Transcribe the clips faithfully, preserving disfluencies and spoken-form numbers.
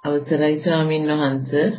අවසරයි ස්වාමීන් වහන්සේ.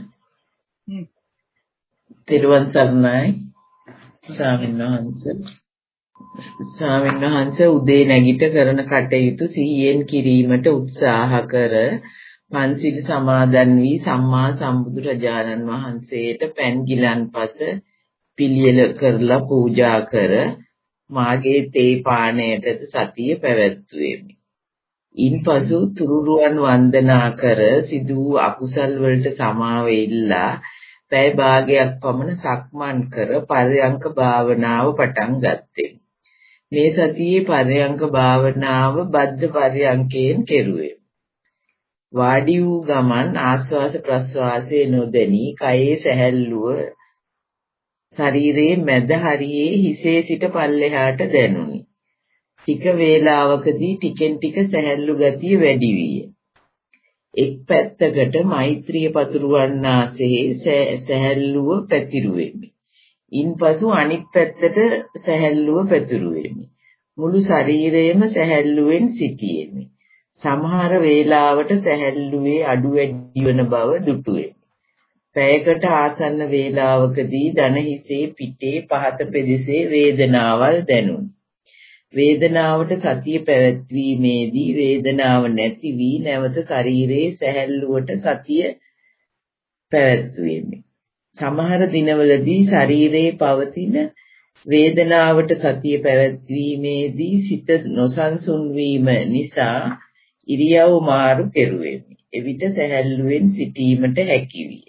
තෙරුවන් සරණයි ස්වාමීන් වහන්සේ. ස්වාමීන් වහන්සේ උදේ නැගිට කරන කටයුතු සිහියෙන් කිරීමට උත්සාහ කර පන්සිල් සමාදන් වී සම්මා සම්බුදුරජාණන් වහන්සේට පැන් ගිලන්පස පිළියෙල කරලා පූජා කර මාගේ තේ පානයටද සතිය පැවැත්වුවෙමි. ඉන්පසු තුරුරුවන් වන්දනා කර සිදු වූ අකුසල් වලට සමාව ඉල්ලා පැය භාගයක් පමණ සක්මන් කර පරයන්ක භාවනාව පටන් ගත්තෙමි. මේ සතියේ පරයන්ක භාවනාව බද්ධ පරයන්කයෙන් කෙරුවෙමි. වාඩි වූ ගමන් ආස්වාස ප්‍රස්වාසයේ නොදැනී කයේ සැහැල්ලුව ශරීරයේ මැද හරියේ හිසේ සිට පල්ලෙහාට දැනුනි. ටික වේලාවකදී ටිකෙන් ටික සැහැල්ලු ගතිය වැඩි විය. එක් පැත්තකට මෛත්‍රිය පතුරවන්නාසේ සැහැල්ලුව පැතිරුවෙමි. ඉන්පසු අනිත් පැත්තට සැහැල්ලුව පැතිරුවෙමි. මුළු ශරීරයම සැහැල්ලුවෙන් සිටියෙමි. සමහර වේලාවට සැහැල්ලුවේ අඩු වැඩි වන බව දුටුවෙමි. පැයකට ආසන්න වේලාවකදී දන හිසේ පිටේ පහත පෙදෙසේ වේදනාවල් දැනුනි. වේදනාවට සතිය පැවැත්වීමේදී වේදනාව නැති වී නැවත ශරීරයේ සැහැල්ලුවට සතිය පැවැත්වීමේ සමහර දිනවලදී ශරීරයේ පවතින වේදනාවට සතිය පැවැත්වීමේදී සිත නොසන්සුන් වීම නිසා ඉරියව් මාරු කෙරුවෙමි. එවිට සැහැල්ලුවෙන් සිටීමට හැකි විය.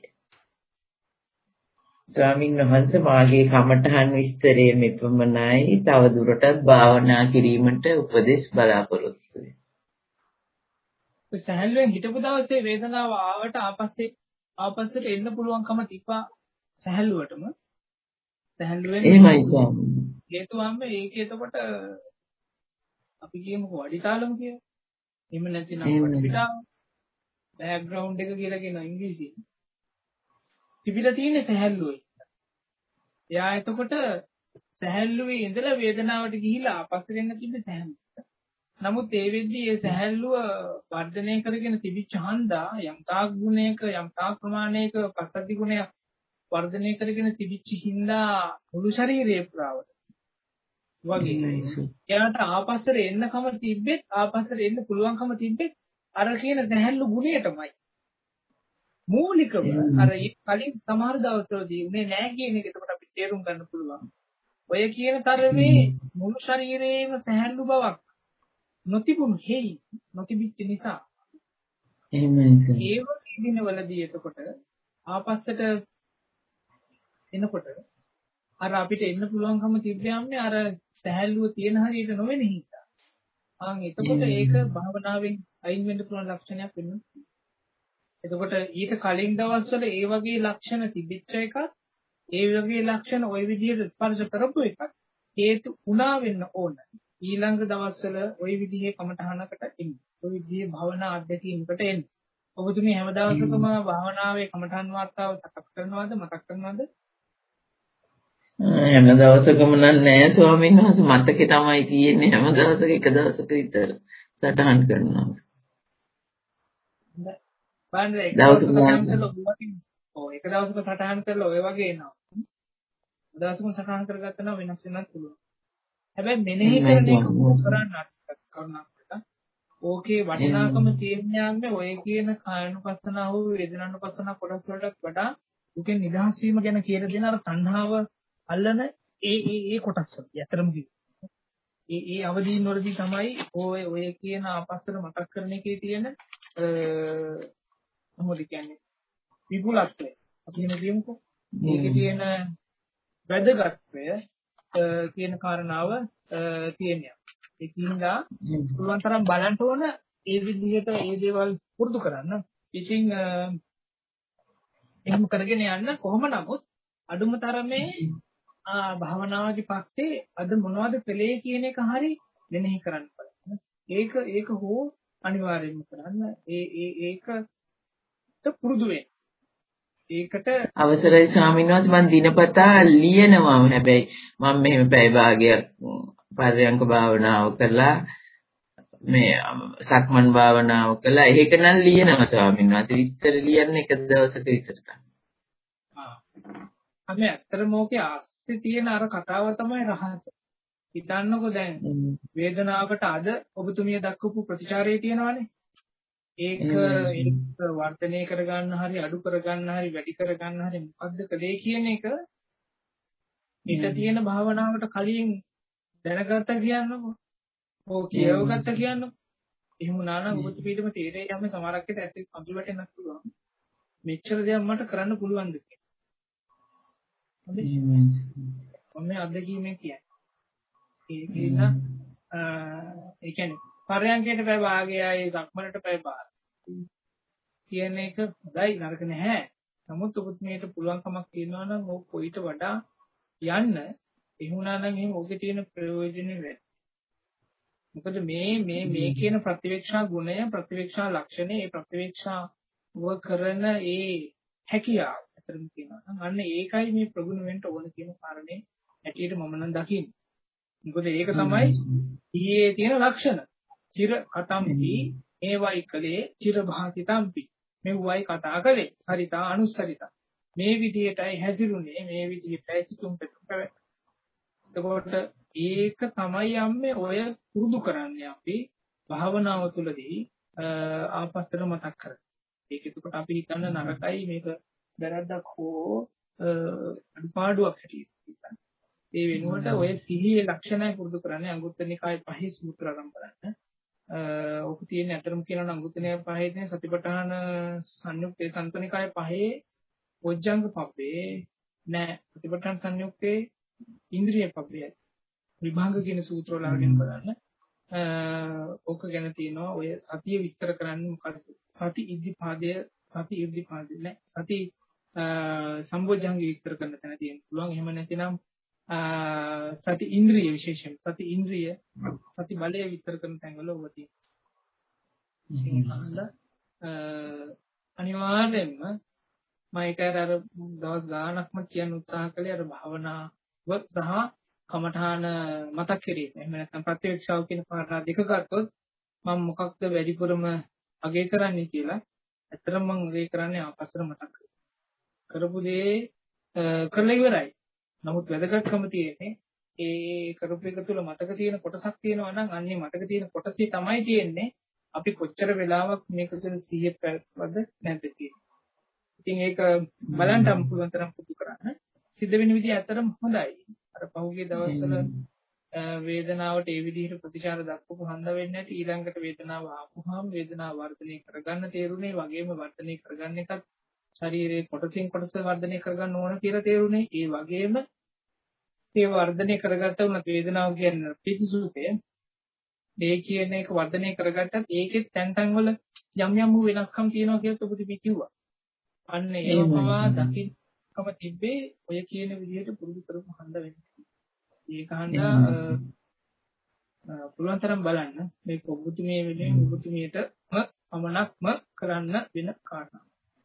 ස්වාමීන් වහන්සේ මාගේ කමඨහන් විස්තරයේ මෙපමණයි. තව දුරටත් භාවනා කිරීමට උපදෙස් බලාපොරොත්තු වෙමි. සැහැල්ලුවෙන් හිටපු දවසේ වේදනාව ආවට ආපස්සේ ආපස්සට එන්න පුළුවන්කම තිබ්බා සැහැල්ලුවටම. සැහැල්ලුවෙන් එහෙමයි ස්වාමීන්. හේතුවම ඒක එතකොට අපි කියමුකෝ අඩිතාලම කියලා. එහෙම නැතිනම් වටපිටාව බෑග්ග්‍රවුන්ඩ් එක කියලා කියන ඉංග්‍රීසියෙන්. තිබිලා තියෙන සැහැල්ලුවයි. එයා එතකොට සැහැල්ලුවේ ඉඳලා වේදනාවට ගිහිලා ආපස්සට එන්න තිබ්බ සැහැල්ලුව. නමුත් ඒ වෙද්දී ඒ සැහැල්ලුව වර්ධනය කරගෙන තිබිච්ච හන්දා යම් තාක් ගුණයක යම් තාක් ප්‍රමාණයක පස්සද්ධි ගුණයක් වර්ධනය කරගෙන තිබිච්ච හින්දා මුළු ශරීරයේ පුරාවට වගේ. එයාට ආපස්සට එන්නකම තිබ්බෙත් ආපස්සට එන්න පුළුවන්කම තිබ්බෙත් අර කියන සැහැල්ලු ගුණයටමයි. මූලිකව අර කලින් සමහර දවස්වලදී උනේ නැහැ කියන එක එතකොට අපි තේරුම් ගන්න පුළුවන්. ඔය කියන තරමේ මුළු ශරීරයේම සැහැල්ලු බවක් නොතිබුණු හේයි නොතිබිච්ච නිසා එහෙමයි සර්. ඒ වගේ දිනවලදී එතකොට ආපස්සට එනකොට අර අපිට එන්න පුළුවන්කම තිබ්බයන්නේ අර සැහැල්ලුව තියෙන හරියට නොවෙන හින්දා. ආන් එතකොට ඒක භාවනාවෙන් අයින් වෙන්න පුළුවන් ලක්ෂණයක් වෙනවා. එතකොට ඊට කලින් දවස්වල ඒ වගේ ලක්ෂණ තිබිච්ච එකක් ඒ වගේ ලක්ෂණ ওই විදිහට ස්පර්ශ කරපු එකක් හේතු උනා වෙන්න ඕන. ඊළඟ දවස්වල ওই විදිහේ කමඨහනකට එන්න. ওই විදිහේ භවනා අධ්‍යක්ීමකට එන්න. ඔබතුමී හැම දවසකම භාවනාවේ කමඨහන් වාර්තාව සකස් කරනවද මතක් කරනවද? හැම දවසකම නෑ ස්වාමීන් වහන්සේ මතකේ තමයි තියෙන්නේ. හැම දවසක එක දවසක විතර සටහන් කරනවා. බලන්න එක දවසක සටහන් කරලා ඔව් එක දවසක සටහන් කරලා ඔය වගේ එනවා. දවසකම සටහන් කරගත්තා නම් වෙනස් වෙන්නත් පුළුවන්. හැබැයි මෙනෙහි කරන එක කරන්න කරුණාකරලා ඕකේ වටිනාකම තියෙන්නේ ඔය කියන කායනුපස්සනාව හෝ වේදනානුපස්සනාව කොටස් වලට වඩා උකෙන් නිදහස් වීම ගැන කියලා දෙන අර තණ්හාව අල්ලන ඒ ඒ ඒ කොටස් වල. යතරම කිව්වා. ඒ ඒ අවදීන් වලදී තමයි ඔය ඔය කියන ආපස්සට මතක් කරන එකේ තියෙන මොකද කියන්නේ විපුලත්වය අපි එහෙම කියමුකෝ. මේකේ තියෙන වැදගත්වය කියන කාරණාව තියෙනවා. ඒකින්දා පුළුවන් තරම් බලන්න ඕන ඒ විදිහට ඒ දේවල් පුරුදු කරන්න. ඉතින් එහෙම කරගෙන යන්න කොහොම නමුත් අඩුම තරමේ භාවනාවගේ පස්සේ අද මොනවද කළේ කියන එක හරි මෙනෙහි කරන්න බලන්න. ඒක ඒක හෝ අනිවාර්යයෙන්ම කරන්න. ඒ ඒ ඒකට පුරුදු වෙන්න. ඒකට අවසරයි ස්වාමීන් වහන්සේ මම දිනපතා ලියනවා. හැබැයි මම මෙහෙම පැය භාගයක් පරයන්ක භාවනාව කරලා මේ සක්මන් භාවනාව කළා. ඒක නම් ලියනවා ස්වාමීන් වහන්සේ. විස්තර ලියන්නේ එක දවසක විතර තමයි. ආ. අපි ඇත්තටම ඕකේ ආස්සේ තියෙන අර කතාව තමයි රහස. හිතන්නකෝ දැන් වේදනාවට අද ඔබතුමිය දක්වපු ප්‍රතිචාරය තියෙනවානේ. ඒක ඒක වර්ධනය කරගන්න හරි අඩු කරගන්න හරි වැඩි කරගන්න හරි මොකද්ද කලේ කියන එක ඊට තියෙන භාවනාවට කලින් දැනගත්ත කියන්නකෝ. ඕක කියවගත්ත කියන්නකෝ. එහෙම වුණා නම් ඔබට පිටම තීරේ යම සමහරක් විට ඇත්තට අඳුරට එන්නත් පුළුවන්. මෙච්චර දෙයක් මට කරන්න පුළුවන්ද කියලා. හොඳයි. මම අත්දැකීමෙන් කියන්නේ. ඒක ඉන්න ඒ කියන්නේ පරයන්කයට පැය භාගයයි සක්මනට පැය භාගයයි කියන එක හොඳයි නරක නැහැ. නමුත් ඔබතුමීට පුළුවන්කමක් තියෙනවා නම් ඕක කොයිට වඩා යන්න එහෙම වුණා නම් එහෙනම් ඔබේ තියෙන ප්‍රයෝජනෙ වැඩි. මොකද මේ මේ මේ කියන ප්‍රතිවේක්ෂා ගුණය ප්‍රතිවේක්ෂා ලක්ෂණය ඒ ප්‍රතිවේක්ෂා ව කරන ඒ හැකියාව අතරම තියෙනවා. අන්න ඒකයි මේ ප්‍රගුණ වෙන්න ඕන කියන කාරණේ ඇටියට මම නම් දකින්නේ. මොකද ඒක තමයි ඊයේ තියෙන ලක්ෂණ. චිර කතම්පි මේවයි කලේ චිර භාසිතම්පි. මෙව්වයි කතා කලේ. සරිතා අනුස්සරිතා. මේ විදියටයි හැසිරුනේ මේ විදියටයි සිතුම් පෙතුම් පැවැත්. එතකොට ඒක තමයි යන්නේ ඔය පුරුදු කරන්නේ අපි භාවනාව තුළදී ආපස්සට මතක් කරගන්න. ඒක එතකොට අපි හිතන්න නරකයි මේක වැරද්දක් හෝ අඩුපාඩුවක් හැටියට හිතන්න. ඒ වෙනුවට ඔය සිහියේ ලක්ෂණය පුරුදු කරන්නේ අංගුත්තර නිකායේ පහේ සූත්‍ර ආරම්භ කරන්න. ඔක තියෙන අතරම කියනවා අංගුත්තර නිකායේ පහේ තියෙන සතිපට්ඨාන සංයුක්තේ සම්තනිකායේ පහේ පොජ්ජංග පබ්බේ නෑ සතිපට්ඨාන සංයුක්තේ ඉන්ද්‍රිය පබ්බේ විභංග කියන සූත්‍ර වල අරගෙන බලන්න. ඕක ගැන තියෙනවා ඔය සතිය විස්තර කරන්නේ මොකද්ද? සති ඉද්ධිපාදය සති ඉද්ධිපාදය නෑ සති සම්බොජ්ජංග විස්තර කරන්න තැන තියෙන්න පුළුවන්. එහෙම නැතිනම් සති ඉන්ද්‍රිය විශේෂයෙන් සති ඉන්ද්‍රිය සති බලය විස්තර කරන තැන්වල ඔබ තියෙනවා. අනිවාර්යෙන්ම මම ඒක අර දවස් ගාණක්ම කියන්න උත්සාහ කළේ අර භාවනාව සහ කමඨාන මතක් කිරීම. එහෙම නැත්නම් ප්‍රත්‍යක්ෂාව කියන කාරණා දෙක ගත්තොත් මම මොකක්ද වැඩිපුරම අගය කරන්නේ කියලා. ඇත්තටම මම අගය කරන්නේ ආපස්සට මතක් කරපු දේ කරලා ඉවරයි. නමුත් වැදගත්කම තියෙන්නේ ඒ කරපු එක තුල මතක තියෙන කොටසක් තියෙනවා නම් අන්නේ මතක තියෙන කොටසේ තමයි තියෙන්නේ අපි කොච්චර වෙලාවක් මේක තුළ සිහිය පැවැත්වද නැද්ද කියන්නේ. ඉතින් ඒක බලන්න අම් පුළුවන් තරම් පුදු කරන්න. සිද්ධ වෙන විදිහ ඇත්තටම හොඳයි. අර පහුගිය දවස්වල වේදනාවට ඒ විදිහට ප්‍රතිචාර දක්වපු හන්ද වෙන්නේ නැති ඊළඟට වේදනාව ආපුහම වේදනාව වර්ධනය කරගන්න තේරුනේ වගේම වර්ධනය කරගන්න එකත් ශරීරයේ කොටසින් කොටස වර්ධනය කරගන්න ඕන කියලා තේරුනේ. ඒ වගේම ඒ වර්ධනය කරගත්ත උනත් වේදනාව කියන්නේ පිසුසුකය. ඒ කියන එක වර්ධනය කරගත්තත් ඒකෙත් තැන් තැන් වල යම් යම් වෙනස්කම් තියෙනවා කියලා ඔබට කිව්වා. අන්න ඒව පවා දකින්නකම තිබ්බේ ඔය කියන විදිහට පුරුදු කරපු හන්ද වෙන්නේ. ඒක හන්දා පුළුවන් තරම් බලන්න මේක ඔබතුමිය වෙනුවෙන් ඔබතුමියටම පමණක්ම කරන්න වෙන කාරණා.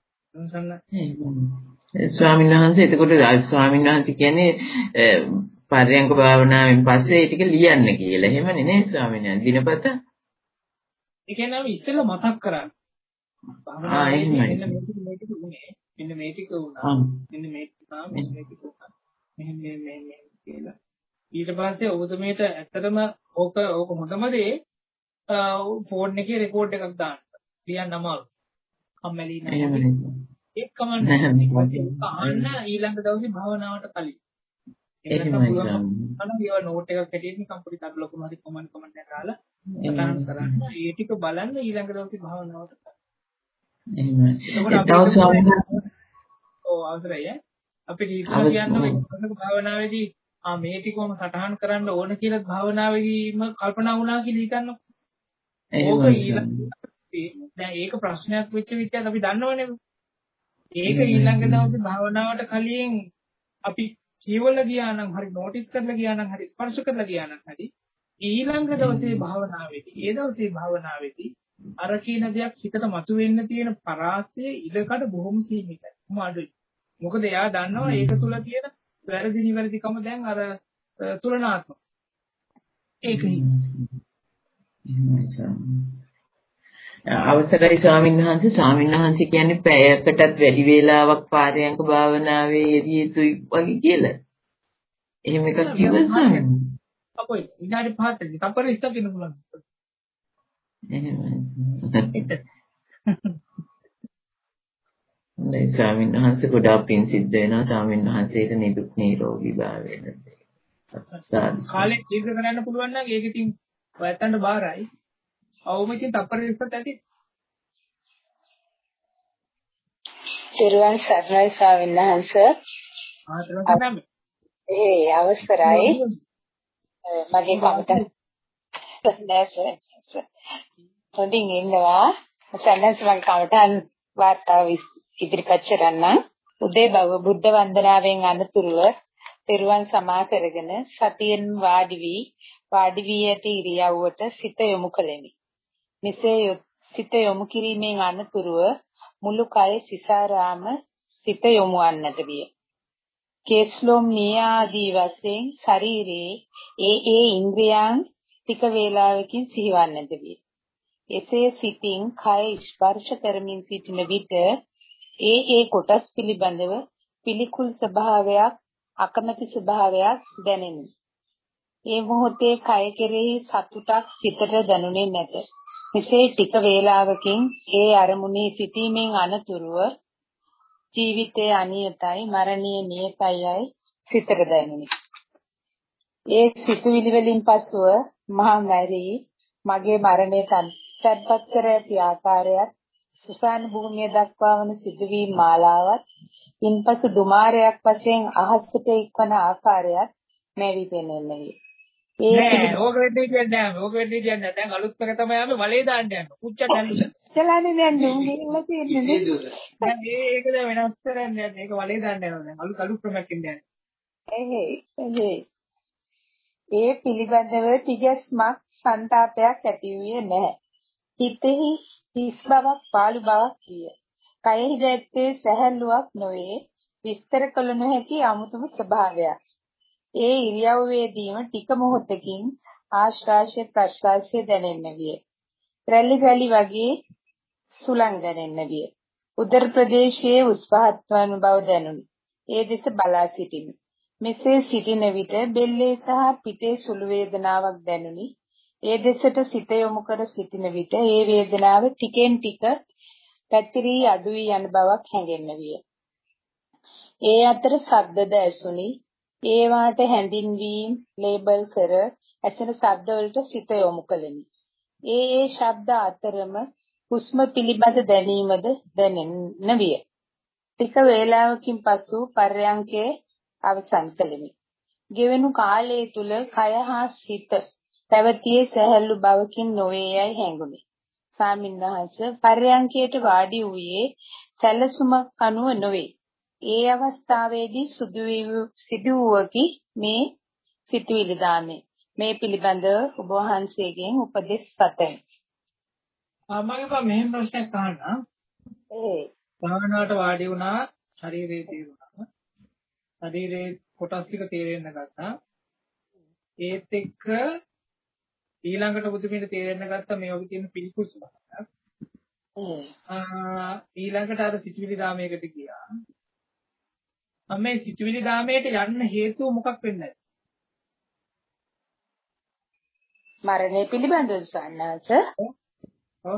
ස්වාමීන් වහන්සේ එතකොට ස්වාමීන් වහන්සේ කියන්නේ පරයන්ක භාවනාවෙන් පස්සේ ඒ ටික ලියන්න කියලා. එහෙමනේ නේ ස්වාමීන් වහන්සේ දිනපත? ඒ කියන්නේ අපි ඉස්සෙල්ලා මතක් කරගන්න. ආ එහෙමයි. මෙන්න මේ ටික වුණා. මෙන්න මේ ටික වුණා. මෙන්න මේ ටික වුණා. මෙහෙම මේ මේ මේ කියලා. ඊට පස්සේ ඔබතුමීට ඇත්තටම ඕක ඕක හොඳම දේ ෆෝන් එකේ රෙකෝඩ් එකක් දාන්න. ලියන්න අමාරුයි. කම්මැලි නැහැ. ඒක කමන්නේ. අහන්න ඊළඟ දවසේ භාවනාවට කලින්. එහෙමයි සම්. අන්න ඒව නෝට් එකක් හැටියට නිකන් පොඩි තට්ටු ලකුණු හරි කමෙන්ට් කමෙන්ට් එකක් දාලා සටහන් කරන්න. ඒ ටික බලන්න ඊළඟ දවසේ භාවනාවට කලින්. එහෙමයි. තව ස්වාමීන් ඔව් අවසරයි ඈ. අපිට ඊළඟ කියන්නේ මේ භාවනාවේදී ආ මේ ටිකම සටහන් කරන්න ඕන කියලා භාවනාවේදීම කල්පනා වුණා කියලා හිතන්නකො. ඕක ඊළඟ දැන් ඒක ප්‍රශ්නයක් වෙච්ච විදිහට අපි දන්නවනේ. ඒක ඊළඟ දවසේ භාවනාවට කලින් අපි කියවලා ගියා නම් හරි නෝටිස් කරලා ගියා නම් හරි ස්පර්ශ කරලා ගියා නම් හරි ඊළඟ දවසේ භාවනාවේදී ඒ දවසේ භාවනාවේදී අර කියන දෙයක් හිතට මතුවෙන්න තියෙන පරාසය ඉලකට බොහොම සීමිතයි. කොහොම අඩුයි. මොකද එයා දන්නවා ඒක තුල තියෙන වැරදි නිවැරදිකම දැන් අර තුලනාත්මක. ඒකයි. එහෙමයි ස්වාමීනි. අවසරයි ස්වාමීන් වහන්සේ. ස්වාමීන් වහන්සේ කියන්නේ පැයකටත් වැඩි වේලාවක් පාරයන්ක භාවනාවේ යෙදිය යුතුයි වගේ කියලා. එහෙම එකක් කිව්වද ස්වාමීන් වහන්සේ? අපොයි විනාඩි පහක් තපර ඉස්සක් ඉන්න පුළුවන්. එහෙමයි. හොඳයි ස්වාමීන් වහන්සේ, ගොඩාක් පින් සිද්ධ වෙනවා ස්වාමීන් වහන්සේට නිදුක් නිරෝගී භාවය ලැබේ. කාලේ දීර්ඝ කරන්න පුළුවන් නම් ඒක ඉතින් ඔයයන්ට බාරයි. අවුම ඉතින් තප්පර ඉස්සත් ඇති. සිරුවන් සර්ණයි ස්වාමීන් වහන්සේ. ආතරම් ඒ අවසරයි. මගේ කමට නැස. හොඳින් ඉන්නවා. සන්නස් මගේ කමටන් වාර්තාව ඉදිරිපත් කරන්න. උදේ බව බුද්ධ වන්දනාවෙන් අනතුරුව සිරුවන් සමා කරගෙන සතියෙන් වාඩි වී වාඩි වී ඇති ඉරියව්වට සිත යොමු කළෙමි. මෙසේ සිත යොමු කිරීමෙන් අනතුරුව මුළු කය සිසාරාම සිත යොමු වන්නට විය. කේස්ලොම් නියාදී වශයෙන් ශරීරයේ ඒ ඒ ඉන්ද්‍රියයන් ටික වේලාවකින් සිහිවන්නට විය. එසේ සිතින් කය ස්පර්ශ කරමින් සිටින විට ඒ ඒ කොටස් පිළිබඳව පිළිකුල් ස්වභාවයක් අකමැති ස්වභාවයක් දැනෙනවා. ඒ මොහොතේ කය කෙරෙහි සතුටක් සිතට දැනුනේ නැත. මෙසේ ටික වේලාවකින් ඒ අරමුණේ සිටීමෙන් අනතුරුව ජීවිතයේ අනියතයි මරණීය නියතයයි සිතට දැනුනි. ඒ සිතුවිලි වලින් පසුව මහා මැරි මගේ මරණයට තත්පත් කර ඇති ආකාරයත් සුසාන භූමිය දක්වා වන සිදුවීම් මාලාවත් ඉන්පසු දුමාරයක් වශයෙන් අහසට එක්වන ආකාරයත් මැවි පෙනෙන්න විය. ඒ ඕක වෙන්නේ කියන්නේ නැහැ. ඕක වෙන්නේ කියන්නේ දැන් අලුත් එක තමයි ආවේ වලේ දාන්න යනවා. පුච්චක් ඇල්ලුලා. ඉස්සලානේ දැන් නුඹ තියෙන්නේ. දැන් මේ ඒක දැන් වෙනස් කරන්නේ නැහැ. ඒක වලේ දාන්න යනවා දැන්. අලුත් අලුත් ක්‍රමයක් ඉන්නේ. එහේ එහේ. ඒ පිළිබඳව තිගැස්මක් සංతాපයක් ඇති වූයේ නැහැ. හිතෙහි හිස් බවක් පාළු බවක් විය. කයෙහි දැත්තේ සැහැල්ලුවක් නොවේ. විස්තර කළ නොහැකි අමුතුම ස්වභාවයක්. ඒ ඉරියව්වේදීම ටික මොහොතකින් ආශ්වාසය ප්‍රශ්වාසය දැනෙන්න විය. රැලි රැලි වගේ සුළං දැනෙන්න විය. උදර ප්‍රදේශයේ උස් පහත් වන බව දැනුනි. ඒ දෙස බලා සිටිමි. මෙසේ සිටින විට බෙල්ලේ සහ පිටේ සුළු වේදනාවක් දැනුනි. ඒ දෙසට සිත යොමු කර සිටින විට ඒ වේදනාව ටිකෙන් ටික පැතිරී අඩු වී යන බවක් හැඟෙන්න විය. ඒ අතර ශබ්දද ඇසුනි. ඒවාට හැඳින්වීම් ලේබල් කර ඇසෙන ශබ්ද වලට සිත යොමු කළෙමි. ඒ ඒ ශබ්ද අතරම හුස්ම පිළිබඳ දැනීමද දැනෙන්න විය. ටික වේලාවකින් පසු පර්යංකේ අවසන් කළෙමි. ගෙවෙනු කාලය තුල කය හා සිත පැවතියේ සැහැල්ලු බවකින් නොවේ යයි හැඟුනි. ස්වාමින්වහන්සේ පර්යංකයට වාඩි වූයේ සැලසුමක් අනුව නොවේ. ඒ අවස්ථාවේදී සිදුවුවකි මේ සිතුවිලි දාමේ. මේ පිළිබඳව ඔබ වහන්සේගෙන් උපදෙස් පතමි. මම මෙහෙම ප්‍රශ්නයක් අහන්න. ඒ භාවනාවට වාඩි වුණා ශරීරයේ තේරුණා. ශරීරයේ කොටස් ටික තේරෙන්න ගත්තා. ඒත් එක්ක ඊළඟට බුදුමින තේරෙන්න ගත්තා මේ වගේ තියෙන පිළිකුල් ස්වභාවයක්. ඊළඟට අර සිතුවිලි දාමයකට ගියා. මම මේ සිතුවිලි දාමයට යන්න හේතුව මොකක් වෙන්නද? මරණය පිළිබඳව සන්නස. ඔව්.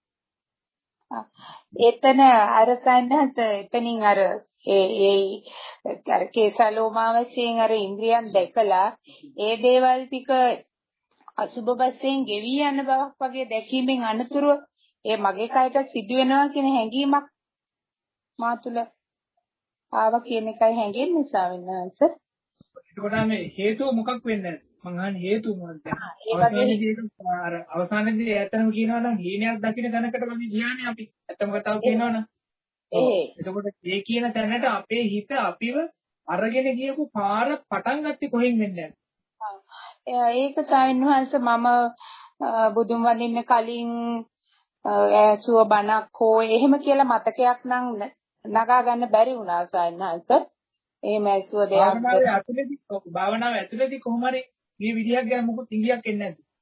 එතන අර සන්නස එතනින් අර ඒ ඒ අර කේසලෝමා වශයෙන් අර ඉන්ද්‍රියන් දැකලා ඒ දේවල් ටික අසුබ වශයෙන් ගෙවි යන බවක් වගේ දැකීමෙන් අනතුරුව ඒ මගේ කයට සිදු වෙනවා කියන හැඟීමක් මා තුළ ආවා කියන එකයි හැඟෙන්නේ ස්වාමීන් වහන්සේ. එතකොට මේ හේතුව මොකක් වෙන්නද? මං අහන්නේ හේතුව මොකක්ද? අවසානයේදී අර අවසානයේදී ඇත්තම කියනවා නම් හීනයක් දකින්න තැනකට වගේ ගියානේ අපි. ඇත්තම කතාව කියනවා නම්. ඒ එතකොට මේ කියන තැනට අපේ හිත අපිව අරගෙන ගියපු පාර පටන් ගත්තේ කොහෙන් වෙන්නද? ඒක ස්වාමීන් වහන්සේ මම බුදුන් වඳින්න කලින් සුව බණක් හෝ එහෙම කියලා මතකයක් නම් නගා ගන්න බැරි වුණා සයන්හන්ස. එහෙම ඇසුව දෙයක් භාවනාවේ ඇතුළේදී භාවනාවේ ඇතුළේදී කොහොම හරි මේ විදියක් ගැන මොකද ඉංගියක් එන්නේ නැද්ද?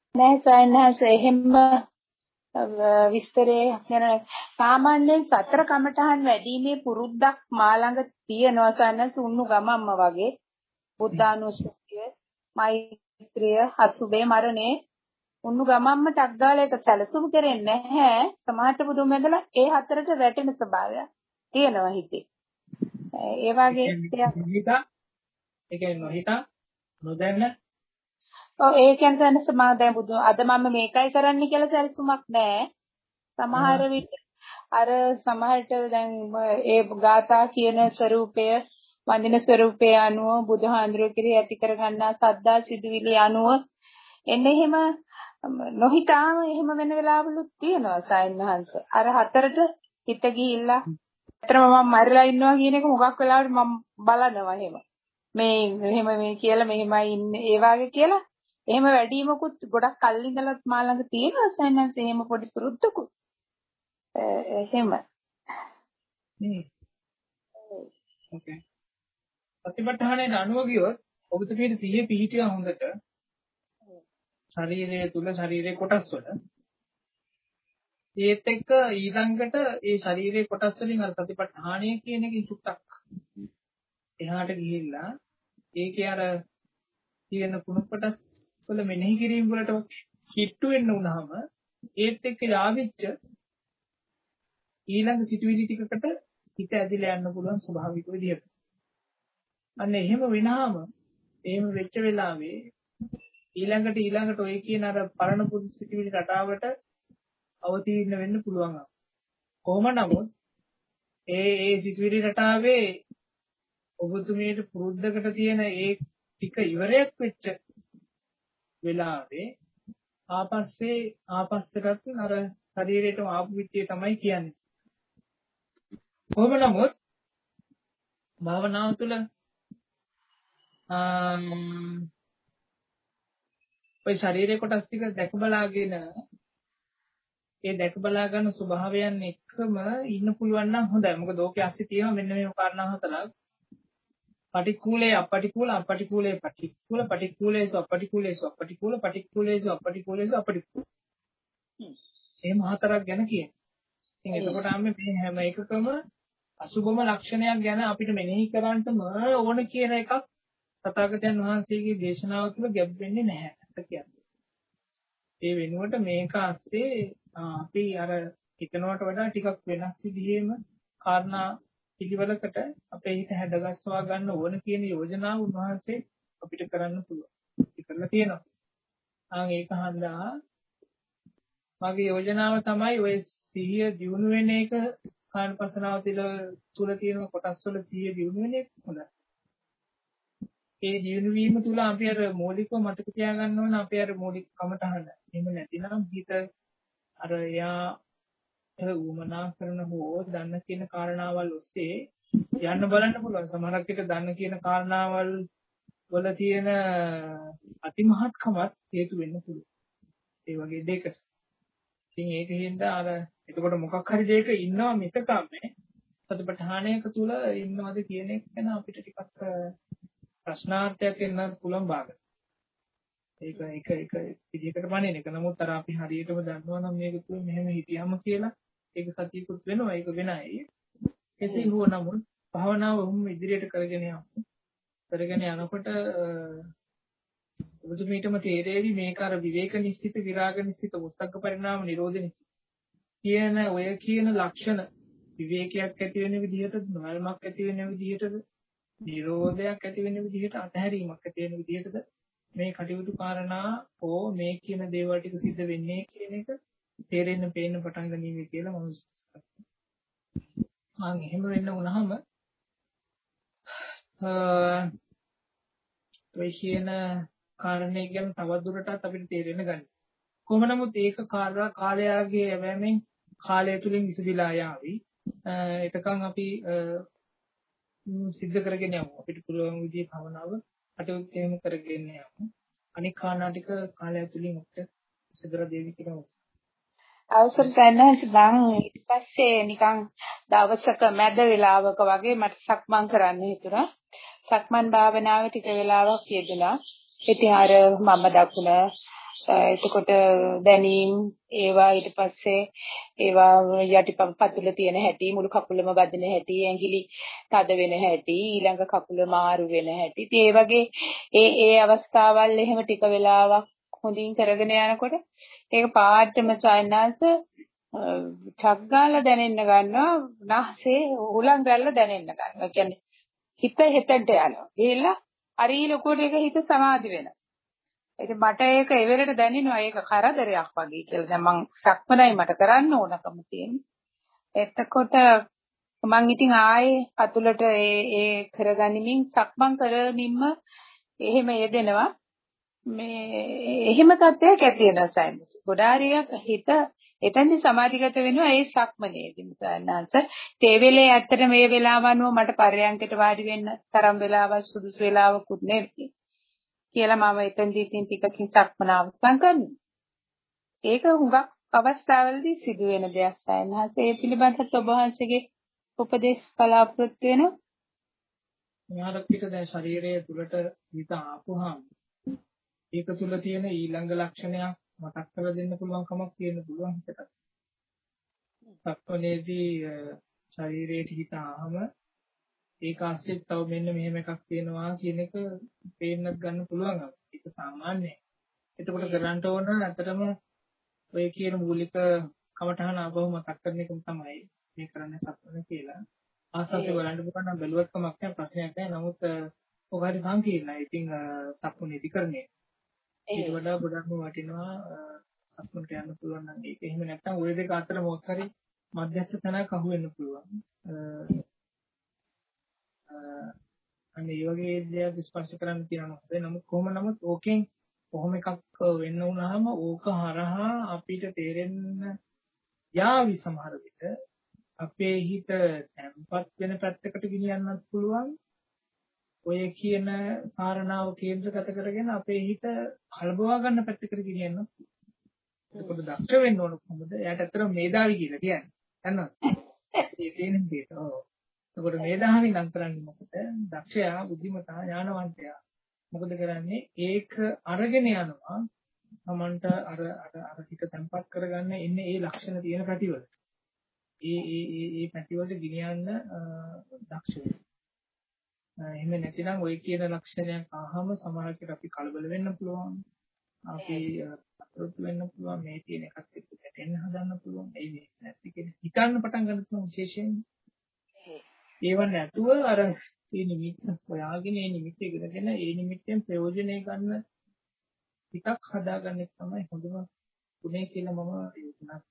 නෑ සයන්හස එහෙම විස්තරේ ගැන සාමාන්‍යයෙන් සතර කමඨහන් වැඩිීමේ පුරුද්දක් මා ළඟ තියෙනවා සයන්හස උන්නු ගමම්ම වගේ බුද්ධානුස්සතිය මෛත්‍රිය අසුබේ මරණේ උන්නු ගමම්ම ටක් ගාලා එක සැලසුම් කරන්නේ නැහැ සමහරට බුදුන් වහන්සේලා ඒ හතරට වැටෙන ස්වභාවය තියෙනවා හිතේ ඒ වගේ දෙයක් හිතා ඒ කියන්නේ නොහිතා නොදැන්න ඔව් ඒ කියන්නේ සමා දැන් බුදු අද මම මේකයි කරන්න කියලා සැලසුමක් නැහැ සමහර විට අර සමහරට දැන් ඒ ගාථා කියන ස්වરૂපය වන්දින ස්වરૂපය අනුව බුදුහාඳුර කිරි ඇති කරගන්නා සද්දා සිදුවිලි අනුව එන්නේ එහෙම නොහිතාම එහෙම වෙන වෙලාවලුත් තියෙනවා සයන්හංශ අර හතරට හිත ගිහිල්ලා ඇත්තටම මම මරිලා ඉන්නවා කියන එක මොකක් වෙලාවට මම බලනවා එහෙම මේ මෙහෙම මේ කියලා මෙහෙමයි ඉන්නේ ඒ වාගේ කියලා එහෙම වැඩිමකුත් ගොඩක් කල් ඉඳලත් මා ළඟ තියෙනවා සයන්හංශ එහෙම පොඩි පුරුද්දකුත් එහෙම හ්ම් ඕකේ ප්‍රතිපත්තහනේ අනුව ගියොත් ඔබතුමීට සිහිය පිහිටියා හොඳට ශරීරය තුල ශරීරයේ කොටස් වල ඒත් එක්ක ඊළඟට ඒ ශරීරයේ කොටස් වලින් අර සතිපට්ඨානය කියන එක චුට්ටක් එහාට ගිහිල්ලා ඒකේ අර තියෙන කුණු කොටස් වල මෙනෙහි කිරීම වලට කිට්ටු වෙන්න උනහම ඒත් එක්ක යාවිච්ච ඊළඟ සිතුවිලි ටිකකට හිත ඇදිලා යන්න පුළුවන් ස්වභාවික විදිහට. අන්න එහෙම වෙනාම එහෙම වෙච්ච වෙලාවේ ඊළඟට ඊළඟට ඔය කියන අර පරණ පුදු සිතුවිලි රටාවට අවතීර්ණ වෙන්න පුළුවන්. කොහොම නමුත් ඒ ඒ සිතුවිලි රටාවේ ඔබතුමීට පුරුද්දකට තියෙන ඒ ටික ඉවරයක් වෙච්ච වෙලාවේ ආපස්සේ ආපස්සට අර ශරීරයටම ආපු විදිය තමයි කියන්නේ. කොහොම නමුත් භාවනාව තුළ අම් ඔය ශරීරයේ කොටස් ටික දැක බලාගෙන ඒ දැක බලා ගන්න ස්වභාවයන් එක්කම ඉන්න පුළුවන් නම් හොඳයි. මොකද ඕකේ ඇස්සේ තියෙනවා මෙන්න මේ කාරණා හතරක්. පටික්කුලේ අපටික්කුල අපටික්කුලේ පටික්කුල පටික්කුලේසු අපටික්කුලේසු අපටික්කුල පටික්කුලේසු අපටික්කුලේසු අපටික්කුල. එහෙම හතරක් ගැන කියන්නේ. ඉතින් එතකොට අපි මේ හැම එකකම අසුබම ලක්ෂණයක් ගැන අපිට මෙනෙහි කරන්නම ඕන කියන එකක් තථාගතයන් වහන්සේගේ දේශනාව තුළ ගැබ් වෙන්නේ නැහැ කියන්නේ. ඒ වෙනුවට මේක ඇස්සේ අපි අර හිතනවට වඩා ටිකක් වෙනස් විදිහෙම කාරණා පිළිවෙලකට අපේ හිත හැදගස්වා ගන්න ඕන කියන යෝජනාව උන්වහන්සේ අපිට කරන්න පුළුවන්. ඒක කරලා තියෙනවා. ආන් ඒක හන්දා මගේ යෝජනාව තමයි ඔය සිහිය දියුණු වෙන එක කායපසනාව තුළ තියෙන කොටස් වල සිහිය දියුණු වෙන එක හොඳයි. ඒ දියුණු වීම තුළ අපි අර මූලිකව මතක තියාගන්න ඕන අපි අර මූලික කමටහන. එහෙම නැතිනම් හිත අර යා උමනා කරන හෝ දන්න කියන කාරණාවල් ඔස්සේ යන්න බලන්න පුළුවන්. සමහරක් විට දන්න කියන කාරණාවල් වල තියෙන අතිමහත්කමත් හේතු වෙන්න පුළුවන්. ඒ වගේ දෙයකට. ඉතින් ඒක හින්දා අර එතකොට මොකක් හරි දෙයක ඉන්නවා මිසක මේ සතිපට්ඨානයක තුල ඉන්නවද කියන එක ගැන අපිට ටිකක් ප්‍රශ්නාර්ථයක් එන්නත් පුළුවන් භාගයක්. ඒක ඒක ඒක විදිහකට පණින එක. නමුත් අර අපි හරියටම දන්නවා නම් මේක තුල මෙහෙම හිතියම කියලා ඒක සතියකුත් වෙනවා. ඒක වෙනයි. කෙසේ හෝ නමුත් භාවනාව වුම් ඉදිරියට කරගෙන යමු. කරගෙන යනකොට ඔබතුමීටම තේරෙවි මේක අර විවේක නිස්සිත විරාග නිස්සිත උස්සග්ග පරිණාම නිරෝධ නිස්සිත කියන ඔය කියන ලක්ෂණ විවේකයක් ඇති වෙන විදිහටද නොයල්මක් ඇති වෙන විදිහටද නිරෝධයක් ඇති වෙන විදිහට අතහැරීමක් ඇති වෙන විදිහටද මේ කටයුතු කාරණා හෝ මේ කියන දේවල් ටික සිද්ධ වෙන්නේ කියන එක තේරෙන්න පේන්න පටන් ගන්නීවි කියලා මම විශ්වාස කරනවා. මම එහෙම වෙන්න වුණාම ඔය කියන කාරණේ ගැන තවදුරටත් අපිට තේරෙන්න ගන්න. කොහොම නමුත් ඒක කාලයාගේ යැවීමෙන් කාලය තුලින් විසදිලා යාවි. එතකන් අපි සිද්ධ කරගෙන යමු. අපිට පුළුවන් විදිහේ භවනාව අටුත් එහෙම කරගෙන යමු. අනික් කාරණා ටික කාලය තුලින් අපිට විසදලා දෙවි කියලා අවසර ගන්නහස් බං ඊට පස්සේ නිකන් දවසක මැද වෙලාවක වගේ මට සක්මන් කරන්න හිතුණා. සක්මන් භාවනාව ටික වෙලාවක් යෙදුණා. ඉතින් අර මම දකුණ එතකොට දැනීම් ඒවා ඊට පස්සේ ඒවා යටිපම් පතුල තියෙන හැටි මුළු කකුලම වදින හැටි ඇඟිලි තද වෙන හැටි ඊළඟ කකුල මාරු වෙන හැටි ඉතින් ඒ වගේ ඒ ඒ අවස්ථාවල් එහෙම ටික වෙලාවක් හොඳින් කරගෙන යනකොට ඒක පාඩම සයන්ස් ඨග්ගාල දැනෙන්න ගන්නවා නැහසේ උලංගල්ල දැනෙන්න ගන්නවා. ඒ කියන්නේ හිත හිතට යනවා. ගිහිල්ලා හරි ලොකුවට ඒක හිත සමාධි වෙනවා. ඒක මට ඒක ඒ වෙලට දැනෙනවා ඒක කරදරයක් වගේ කියලා. දැන් මං සක්මනයි මට කරන්න ඕනකම තියෙන්නේ. එතකොට මං ඉතින් ආයේ අතුලට ඒ ඒ කරගනිමින් සක්මන් කරමින්ම එහෙම යෙදෙනවා. මේ එහෙම තත්ත්වයක් ඇති වෙනවා සයන්ස්. ගොඩාරියක් හිත එතෙන්දි සමාධිගත වෙනවා ඒ සක්මනේදී සයන්ස්. ඒ වෙලේ ඇත්තට මේ වෙලාවනුව මට පරයන්කට වාඩි වෙන්න තරම් වෙලාවක් සුදුසු වෙලාවකුත් නෙවෙයි. කියලා මම එතෙන්දී ඉතින් ටිකකින් සක්මන අවසන් කරනවා. ඒක හුඟක් අවස්ථාවලදී සිදුවෙන දෙයක් සයන්ස්. ඒ පිළිබඳව ඔබ වහන්සේගේ උපදේශ බලාපොරොත්තු වෙනවා. ඥානපිට දැන් ශරීරයේ තුලට හිත ආපුහම ඒක තුල තියෙන ඊළඟ ලක්ෂණයක් මතක් කරලා දෙන්න පුළුවන් කමක් තියෙන පුළුවන් හිතට. සක්මනේදී ශරීරයේ හිත ආවම ඒක ASCII තව මෙන්න මෙහෙම එකක් තියෙනවා කියන එක පේන්නත් ගන්න පුළුවන්. ඒක සාමාන්‍යයි. එතකොට කරන්න ඕන අතරම ඔය කියන මූලික කමඨහන ආපහු මතක් කරන එක තමයි මේ කරන්නේ සක්මන කියලා. ආසස්සේ බලන්න පුළුවන් නම් බැලුවත් කමක් නැහැ ප්‍රශ්නයක් නැහැ. නමුත් ඔක හරි සංකීර්ණයි. ඉතින් සක්මනේදී කරන්නේ. ඊට වඩා ගොඩක්ම වටිනවා සක්මනට යන්න පුළුවන් නම් ඒක. එහෙම නැත්නම් ওই දෙක අතර මොකක් හරි මධ්‍යස්ථ තැනක් අහු වෙන්න පුළුවන්. අන්න ඒ වගේ දේවල් ස්පර්ශ කරන්න තියෙනවා. නමුත් කොහොම නමුත් ඕකෙන් කොහොම එකක් වෙන්න වුණාම ඕක හරහා අපිට තේරෙන්න යාවි සමහර විට අපේ හිත තැම්පත් වෙන පැත්තකට ගෙනියන්නත් පුළුවන්. ඔය කියන කාරණාව කේන්ද්‍රගත කරගෙන අපේ හිත කලබවා ගන්න පැත්තකට ගෙනියන්නත් පුළුවන්. ඒකද දක්ෂ වෙන්න ඕන කොහොමද? එයාට ඇත්තටම මේදාවි කියලා කියන්නේ. දන්නවද? ඒ තේරෙන දේ. ඔව්. ඒකට මේදාවි නම් කරන්නේ මොකද? දක්ෂයා, බුද්ධිමතා, ඥානවන්තයා මොකද කරන්නේ? ඒක අරගෙන යනවා. තමන්ට අර අර අර හිත තැම්පත් කරගන්න ඉන්නේ ඒ ලක්ෂණ තියෙන පැතිවල. ඒ ඒ ඒ ඒ පැතිවලට ගෙනියන්න දක්ෂ වෙනවා. එහෙම නැතිනම් ওই කියන ලක්ෂණයක් ආවම සමහරවිට අපි කලබල වෙන්න පුළුවන්. අපි අතොත් වෙන්න පුළුවන්. මේ තියෙන එකත් එක්ක ගැටෙන්න හදන්න පුළුවන්. ඒ මේ නැති කියන හිතන්න පටන් ගන්න පුළුවන් විශේෂයෙන්. ඒව නැතුව අර මේ නිමිත්ත හොයාගෙන ඒ නිමිත්ත ඉගෙනගෙන ඒ නිමිත්තෙන් ප්‍රයෝජනෙ ගන්න හිතක් හදාගන්න එක තමයි හොඳම උනේ කියලා මම යෝජනා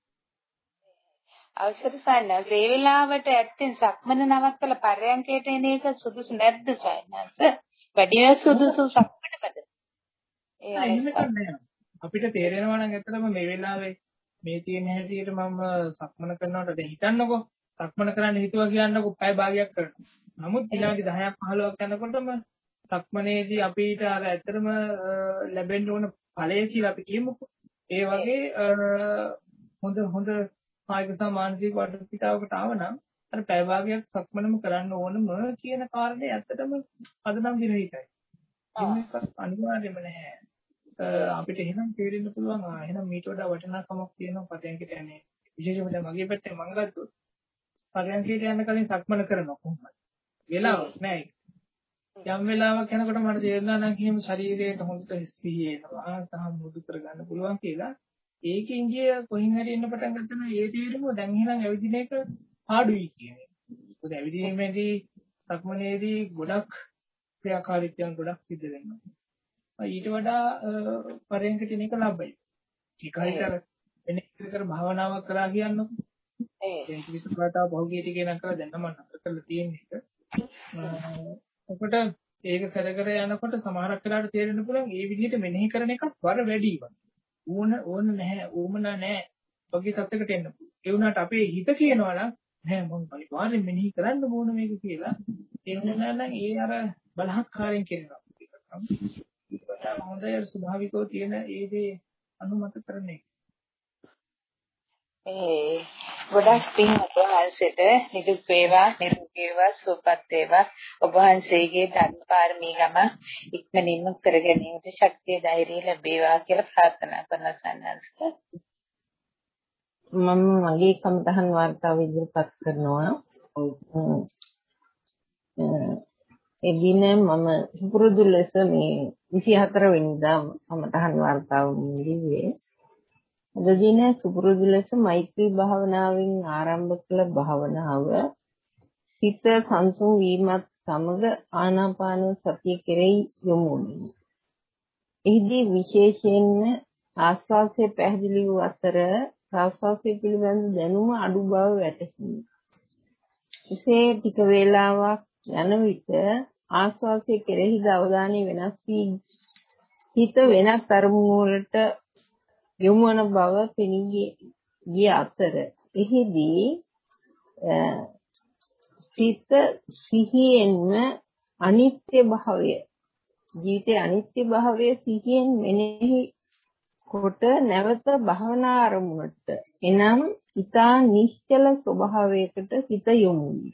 අවසර සයන්ස් ඒ වෙලාවට ඇත්තෙන් සක්මන නවත්තලා පරයන්කයට එන එක සුදුසු නැද්ද සයන්ස්? වැඩිම සුදුසු සක්මනද? ඒ එහෙම අපිට තේරෙනවා නම් ඇත්තටම මේ වෙලාවේ මේ තියෙන හැටියට මම සක්මන කරනකොට දැන් හිතන්නකෝ සක්මන කරන්න හිතුවා කියන්නකෝ පැය භාගයක් කරනවා. නමුත් විනාඩි දහයක් පහළොවක් යනකොටම සක්මනේදී අපිට අර ඇත්තටම ලැබෙන්න ඕන ඵලය කියලා අපි කියමුකෝ. ඒ වගේ හොඳ හොඳ කායික සහ මානසික වටපිටාවකට ආවනම් අර පැය භාගයක් සක්මනම කරන්න ඕනම කියන කාරණේ ඇත්තටම අදනම් විරහිතයි. මේක අනිවාර්යයෙන්ම නැහැ. අපිට එහෙනම් තේරෙන්න පුළුවන් එහෙනම් මීට වඩා වටිනාකමක් තියෙනවා පරයන්කට යන්නේ. විශේෂයෙන්ම දැන් මගේ පැත්තෙන් මම ගත්තොත් පරයන්කයට යන්න කලින් සක්මන කරනවා කොහොමද? වෙලාවක් නැහැ. යම් වෙලාවක් යනකොට මට තේරෙනවා නම් කිසිම ශරීරයට හොඳට සිහිය එනවා සහ මුදු කරගන්න පුළුවන් කියලා. ඒකෙන් ගිය කොහින් හරි එන්න පටන් ගත්තා නම් ඒ තීරම දැන් එහෙනම් ඇවිදින එක පාඩුයි කියන්නේ. මොකද ඇවිදීමේදී සක්මනේදී ගොඩක් ක්‍රියාකාරීත්වයන් ගොඩක් සිද්ධ වෙනවා. ඊට වඩා පරයන්කට එන එක ලාභයි. ටිකයිතර වෙන එකකට භාවනාවක් කරා කියන්නකො. ඒ දැන් කිසිමකට භෞතික ටිකේ නම් කරලා දැන් නම් අතර කරලා තියෙන එක. ඔකට ඒක කර කර යනකොට සමහරක් වෙලාවට තේරෙන්න පුළුවන් මේ විදිහට මෙනෙහි කරන එකත් වර වැඩි වань. ඕන ඕන නැහැ ඕමනා නැහැ වගේ තත්යකට එන්න පුළුවන්. ඒ වුණාට අපේ හිත කියනවා නම් නෑ මම පරිවාරයෙන් මෙනෙහි කරන්න ඕන මේක කියලා. ඒ වුණා නම් ඒ අර බලහත්කාරයෙන් කියනවා. ඒකට හොඳයි ස්වභාවිකව තියෙන ඒ දේ අනුමත කරන්නේ. ඒ ගොඩක් පින් ඔබ වහන්සේට නිදුක් වේවා නිරෝගී වේවා සුවපත් වේවා ඔබ වහන්සේගේ ධර්ම පාරමී ගම ඉක්මනින්ම කර ගැනීමට ශක්තිය ධෛර්යය ලැබේවා කියලා ප්‍රාර්ථනා කරන සන්නස්ක මම මගේ කමතහන් වාර්තාව ඉදිරිපත් කරනවා. එදින මම සුපුරුදු ලෙස මේ විසිහතර වෙනිදා කමතහන් වාර්තාව නිලියේ අද දින සුපුරුදු ලෙස මෛත්‍රී භාවනාවෙන් ආරම්භ කළ භාවනාව සිත සංසුන් වීමත් සමග ආනාපාන සතිය කෙරෙහි යොමු වුණා. එහිදී විශේෂයෙන්ම ආස්වාදයේ පැහැදිලි වූ අතර ආස්වාදයේ පිළිබඳ දැනුම අඩු බව වැටහුණි. එසේ ටික වේලාවක් යන විට ආස්වාදයේ කෙරෙහි අවධානය වෙනස් වී හිත වෙනත් අරමුණු වලට යොමු වන බව පෙනී ගිය අතර එහිදී සිත සිහියෙන්ම අනිත්‍ය භාවය ජීවිතයේ අනිත්‍ය භාවය සිහියෙන් මෙනෙහි කොට නැවත භවනා ආරමුණට එනම් ඊතා නිශ්චල ස්වභාවයකට හිත යොමු වී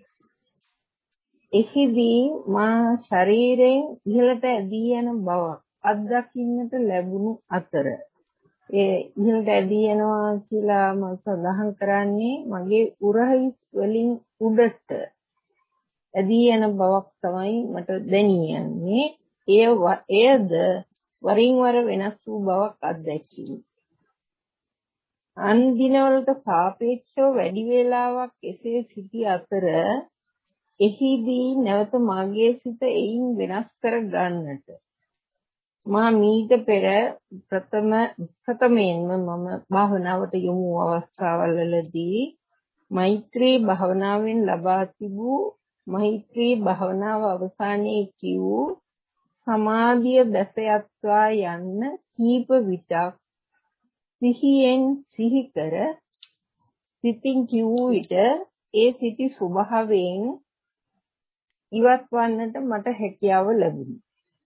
එහිදී මා ශරීරයෙන් ඉහළට ඇදී යන බවක් අත්දකින්නට ලැබුණු අතර ඒ ඉහළට ඇදී යනවා කියලා මම සඳහන් කරන්නේ මගේ උරහිස් වලින් උඩට ඇදී යන බවක් තමයි මට දැනියන්නේ. එය එයද වරින් වර වෙනස් වූ බවක් අත්දැකීමි. අන් දිනවලට සාපේක්ෂව වැඩි වේලාවක් එසේ සිටි අතර එහිදී නැවත මාගේ සිත එයින් වෙනස් කර ගන්නට මා මීට පෙර ප්‍රථම ප්‍රථමයෙන්ම මම භාවනාවට යොමු අවස්ථාවල් වලදී මෛත්‍රී භාවනාවෙන් ලබා තිබූ මෛත්‍රී භාවනාව අවසානයේ කියූ සමාධිය දැසයත්වා යන්න කීප විටක් සිහියෙන් සිහි කර සිතින් කියූ විට ඒ සිටි ස්වභාවයෙන් ඉවත් වන්නට මට හැකියාව ලැබුණි.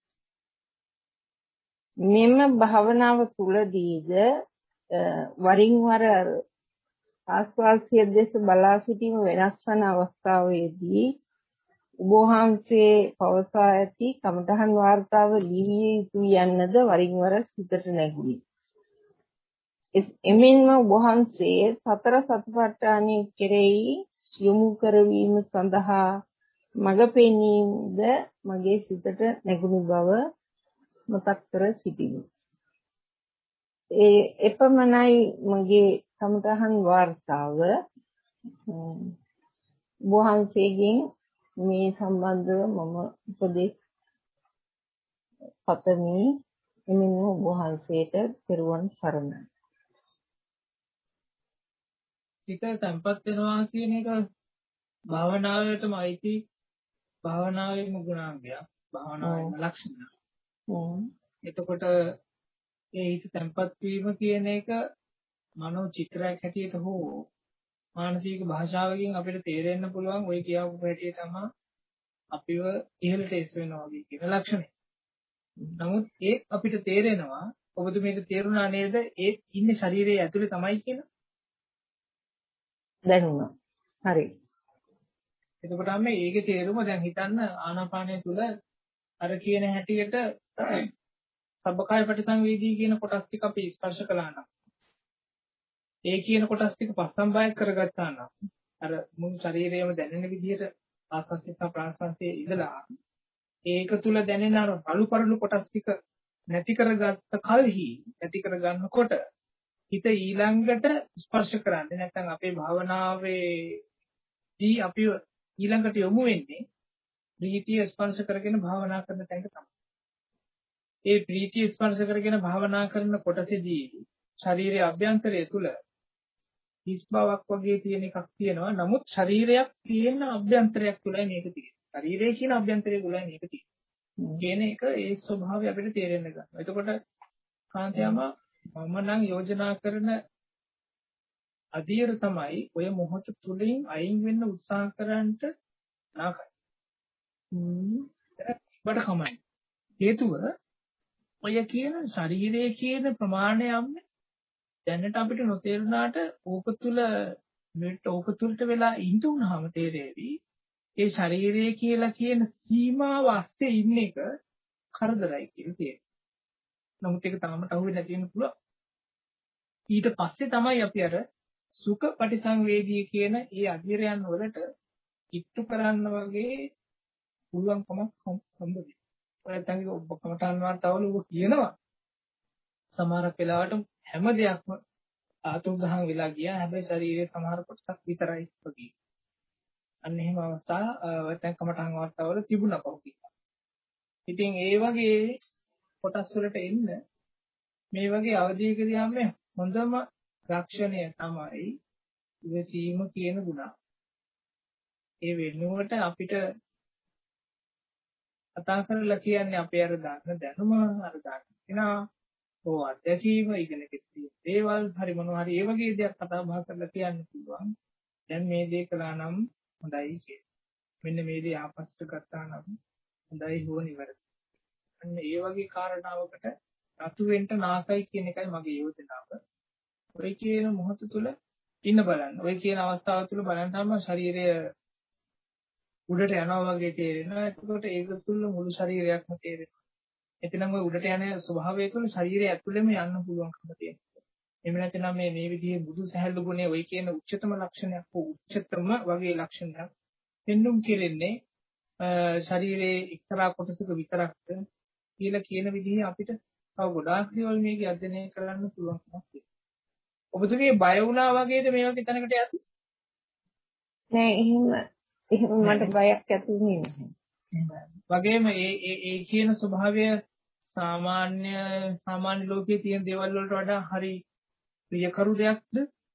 මෙම භාවනාව තුළදීද වරින් වර ආස්වාස්ය දෙස බලා සිටීම වෙනස් වන අවස්ථාවේදී ඔබ වහන්සේ පවසා ඇති කමඨහන් වාර්තාව ලිවිය යුතු යන්නද වරින් වර සිතට නැගුණි. එමෙන්ම ඔබ වහන්සේ සතර සතිපට්ඨානයේ කෙරෙහි යොමු කරවීම සඳහා මඟ පෙනීමද මගේ සිතට නැගුණු බව මතක් කර සිටිමි. ඒ එපමණයි මගේ කමඨහන් වාර්තාව. ඔබ වහන්සේගෙන් මේ සම්බන්ධව මම උපදෙස් පතමි. එමින් ඔබ වහන්සේට පෙරවන් සරණයි. හිත තැම්පත් වෙනවා කියන එක භාවනාවේටම අයිති භාවනාවේ ගුණාංගයක් භාවනාවේ ලක්ෂණයක්. එතකොට ඒ හිත තැම්පත් වීම කියන එක මනෝ චිත්‍රයක් හැටියට හෝ මානසික භාෂාවකින් අපිට තේරෙන්න පුළුවන් ওই කියවපු හැටියට තමයි අපිව ඉහළට එස් වෙනවා වගේ කියන ලක්ෂණය. නමුත් ඒ අපිට තේරෙනවා ඔබතුමීට තේරුණා නේද ඒ ඉන්නේ ශරීරයේ ඇතුලේ තමයි කියලා? දැනුණා. හරි. එතකොට අපි ඒකේ තේරුම දැන් හිතන්න ආනාපානය තුල අර කියන හැටියට සබ්බකාය පටිසංවේදී කියන කොටස් ටික අපි ස්පර්ශ කළා නම් ඒ කියන කොටස් ටික පස්සම්බයක් කරගත්තා නම් අර මුළු ශරීරයම දැනෙන විදිහට ආස්වාස්ය සහ ප්‍රාස්වාස්යේ ඉඳලා ඒක තුල දැනෙන අර අලු පරලු කොටස් ටික නැති කරගත්ත කලෙහි නැති කරගන්නකොට හිත ඊළඟට ස්පර්ශ කරන්නේ නැත්නම් අපේ භාවනාවේදී අපි ඊළඟට යොමු වෙන්නේ ප්‍රීතිය ස්පර්ශ කරගෙන භාවනා කරන තැනක තමයි. ඒ ප්‍රීතිය ස්පර්ශ කරගෙන භාවනා කරන කොටසේදී ශරීරයේ අභ්‍යන්තරය තුල හිස් බවක් වගේ තියෙන එකක් තියෙනවා. නමුත් ශරීරයක් තියෙන අභ්‍යන්තරයක් තුලයි මේක තියෙන්නේ. ශරීරය කියන අභ්‍යන්තරය තුලයි මේක තියෙන්නේ. කියන එක ඒ ස්වභාවය අපිට තේරෙන්න ගන්නවා. එතකොට කාන්තයම මම නම් යෝජනා කරන අධීර තමයි ඔය මොහොත තුලින් අයින් වෙන්න උත්සාහ කරන්නට නාකයි. බඩ කමයි. හේතුව ඔය කියන ශරීරයේ කියන ප්‍රමාණය යන්නේ දැනට අපිට නොතේරුණාට ඕක තුල මෙට ඕක තුලට වෙලා ඉඳුනහම තේරෙවි ඒ ශරීරය කියලා කියන සීමාව අස්සේ ඉන්න එක කරදරයි කියලා තියෙනවා. නමුත් ඒක තාමත් අහුවෙන්නේ නැති වෙන පුළුවන්. ඊට පස්සේ තමයි අපි අර සුඛ පටිසංවේදී කියන ඒ අධිරයන් වලට ඉක්තු කරන්න වගේ පුළුවන්කමක් හම්බ වෙනවා. ඔයත් අංගික ඔබ කමටහන් වාර්තාවල ඔබ කියනවා සමහරක් වෙලාවට හැම දෙයක්ම ආතුරුදහන් වෙලා ගියා. හැබැයි ශරීරයේ සමහර කොටසක් විතරයි වගේ. අන්න එහෙම අවස්ථා ඔයත් කමටහන් වාර්තාවල තිබුණා පහුගිය. ඉතින් ඒ වගේ කොටස් වලට එන්න මේ වගේ අවධියකදී හැම හොඳම රක්ෂණය තමයි ඉවසීම කියන ගුණ. ඒ වෙනුවට අපිට කතා කරලා කියන්නේ අපේ අර දන්න දැනුම අර දන්නා ඕ අධ්‍යක්ීම ඉගෙන ගන්න දේවල් හරි මොනවා හරි ඒ වගේ දේවල් කතා බහ කරලා කියන්න පුළුවන්. දැන් මේ දේ කළා නම් හොඳයි කියලා. මෙන්න මේ දේ ආපස්සට ගත්තා නම් හොඳයි හෝ නිවැරදි. අන්න ඒ වගේ කාරණාවකට රතු වෙන්න නාකයි කියන එකයි මගේ යෝජනාව. ඔය කියන මොහොත තුල ඉන්න බලන්න. ඔය කියන අවස්ථාව තුල බලන්න තමයි ශරීරය උඩට යනවා වගේ තේරෙනවා. එතකොට ඒක තුල මුළු ශරීරයක්ම තේරෙනවා. එතනම ඔය උඩට යන ස්වභාවය තුළ ශරීරය ඇතුළෙම යන්න පුළුවන්කම තියෙනවා. එහෙම නැත්නම් මේ මේ විදිහේ බුදු සහැල්ලු ගුණය ඔය කියන උච්චතම ලක්ෂණයක් හෝ උච්චතම වගේ ලක්ෂණයක් පෙන්눔 කෙරෙන්නේ ශරීරයේ එක්තරා කොටසක විතරක්ද කියලා කියන විදිහේ අපිට තව ගොඩාක් දේවල් මේක අධ්‍යයනය කරන්න පුළුවන්කමක් තියෙනවා. ඔබතුමිය බය වුණා වගේද මේ වගේ තැනකට යද්දි? නෑ එහෙම එහෙම මට බයක් ඇතිුනේ නැහැ. වගේම ඒ ඒ ඒ කියන ස්වභාවය සාමාන්‍ය සාමාන්‍ය ලෝකයේ තියෙන දේවල් වලට වඩා හරි ප්‍රියකරු දෙයක්ද?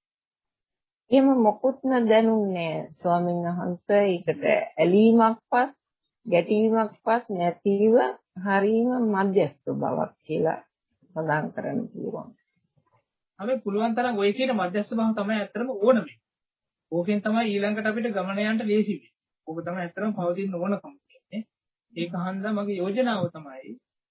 එහෙම මොකුත්ම දැනුන්නේ ස්වාමීන් වහන්සේ. ඒකට ඇලීමක්වත් ගැටීමක්වත් නැතිව හරීම මධ්‍යස්ථ බවක් කියලා සඳහන් කරන්න පුළුවන්. අපි පුළුවන් තරම් ඔය කියන මධ්‍යස්ථ බව තමයි ඇත්තටම ඕනම. ඕකෙන් තමයි ඊළඟට අපිට ගමන යන්න ලේසි වෙන්නේ. ඕක තමයි ඇත්තටම පවතින ඕනකම. ඒක හන්දා මගේ යෝජනාව තමයි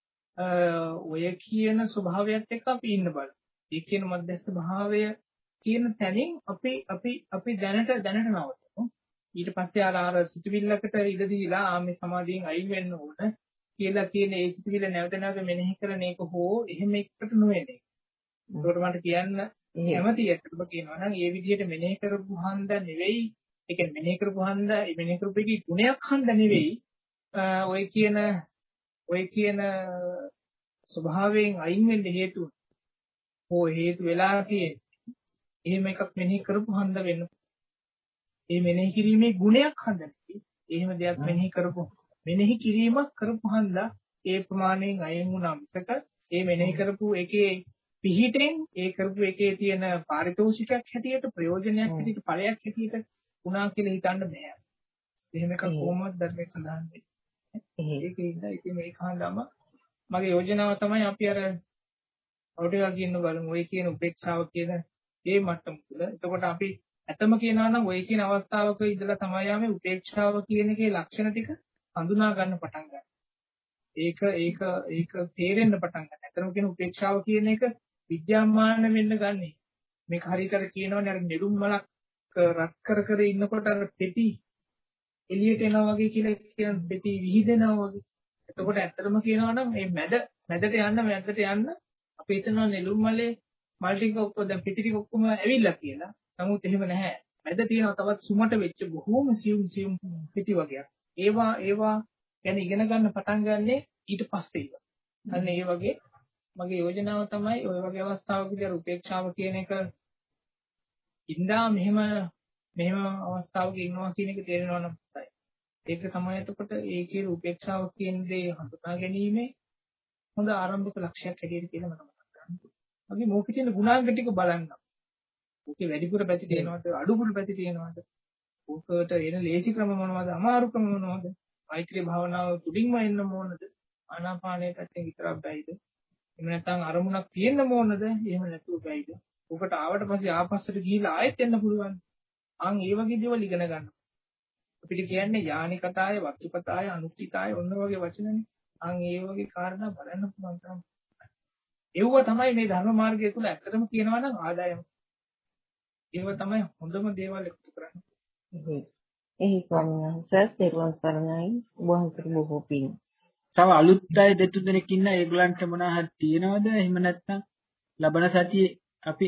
ඔය කියන ස්වභාවයත් එක්ක අපි ඉන්න බලමු. ඒ කියන මධ්‍යස්ථ භාවය කියන තැනින් අපි අපි අපි දැනට දැනට නවතමු. ඊට පස්සේ අර අර සිතුවිල්ලකට ඉඩ දීලා ආමේ සමාධියෙන් අයින් වෙන්න ඕන කියලා කියන ඒ සිතුවිල්ල නැවත නැවත මෙනෙහි කරන එක හෝ එහෙම එකට නොවේනේ. ඒකට මට කියන්න කැමතියි අතට කියනවා නම් ඒ විදිහට මෙනෙහි කරපු හන්දා නෙවෙයි. ඒ කියන්නේ මෙනෙහි කරපු හන්දා මෙනෙහි කරපු එකේ ගුණයක් හන්දා නෙවෙයි. ඔය කියන ඔය කියන ස්වභාවයෙන් අයින් වෙන්න හේතුව හෝ හේතු වෙලා තියෙන්නේ. එහෙම එකක් මෙනෙහි කරපු හන්ද වෙන්න. ඒ මෙනෙහි කිරීමේ ගුණයක් හන්දයි. එහෙම දෙයක් මෙනෙහි කරපු මෙනෙහි කිරීමක් කරපු හන්ද ඒ ප්‍රමාණයෙන් අයින් වුණා මිසක ඒ මෙනෙහි කරපු එකේ පිහිටෙන් ඒ කරපු එකේ තියෙන පාරිතෝෂිකයක් හැටියට ප්‍රයෝජනයක් හැටියට ඵලයක් හැටියට වුණා කියලා හිතන්න බෑ. එහෙම එකක් කොහොමද ධර්මයේ සඳහන් වෙන්නේ? ඒකේද ඉතින් මේක හන්දම මගේ යෝජනාව තමයි අපි අර ඔටේලා කියන බලමු ඔය කියන උපේක්ෂාව කියන ඒ මට්ටම තුළ. එතකොට අපි ඇත්තම කියනවා නම් ඔය කියන අවස්ථාවක ඉඳලා තමයි ආමේ උපේක්ෂාව කියන එකේ ලක්ෂණ ටික හඳුනා ගන්න පටන් ගන්න. ඒක ඒක ඒක තේරෙන්න පටන් ගන්න. ඇත්තම කියන උපේක්ෂාව කියන එක විද්‍යාමාන වෙන්න ගන්නෙ. මේක හරියට කියනවනේ අර නෙළුම් මලක් රත් කර කර ඉන්නකොට අර පෙටි එළියට එනවා වගේ කියලා කියන පෙටි විහිදෙනවා වගේ. එතකොට ඇත්තටම කියනවා නම් මේ මැද මැදට යන්න මැදට යන්න අපි හිතනවා නෙළුම් මලේ මල් ටික ඔක්කොම දැන් පිටි ටික ඔක්කොම ඇවිල්ලා කියලා. නමුත් එහෙම නැහැ. මැද තියෙනවා තවත් සුමට වෙච්ච බොහෝම සියුම් සියුම් පිටි වගේක්. ඒවා ඒවා ගැන ඉගෙන ගන්න පටන් ගන්නෙ ඊට පස්සේ ඉව. අන්න ඒ වගේ මගේ යෝජනාව තමයි ওই වගේ අවස්ථාවකදී අර උපේක්ෂාව කියන එක ඉඳා මෙහෙම මෙහෙම අවස්ථාවක ඉන්නවා කියන එක තේරෙනවා නම් හොඳයි. ඒක තමයි එතකොට ඒකේ උපේක්ෂාව කියන දේ හඳුනා ගැනීමේ හොඳ ආරම්භක ලක්ෂයක් හැටියට කියලා මම මතක් කරගන්නවා. අපි මොකද තියෙන ගුණාංග ටික බලන්න. ඕකේ වැඩිපුර පැති තියෙනවද අඩුපුර පැති තියෙනවද? ඕකට එන ලේසි ක්‍රම මොනවද? අමාරු ක්‍රම මොනවද? මෛත්‍රී භාවනාව තුලින්ම එන්න ඕනද? ආනාපානයේ පැත්තෙන් විතරක් බැයිද? එහෙම නැත්නම් අරමුණක් තියෙන්න ඕනද? එහෙම නැතුව බැයිද? ඕකට ආවට පස්සේ ආපස්සට ගිහිල්ලා ආයෙත් එන්න පුළුවන්. අන් ඒ වගේ දේවල් ඉගෙන ගන්න. අපිට කියන්නේ යානිකතාය, වත්තුකතාය, අනුස්තිකාය ඔන්න වගේ වචනනේ. අන් ඒ වගේ කාරණා බලන්න පුළුවන් තරම්. ඒව තමයි මේ ධර්ම මාර්ගය තුල ඇත්තටම කියනවා නම් ආදායම. ඒව තමයි හොඳම දේවල් එකතු කරන්නේ. එහි ස්වාමීන් වහන්සේ තෙරුවන් සරණයි වහන්සේ බොහෝ පිං. තව අලුත් අය දෙතුන් දෙනෙක් ඉන්න ඒගොල්ලන්ට මොනවා හරි තියනවද? එහෙම නැත්නම් ලබන සතියේ අපි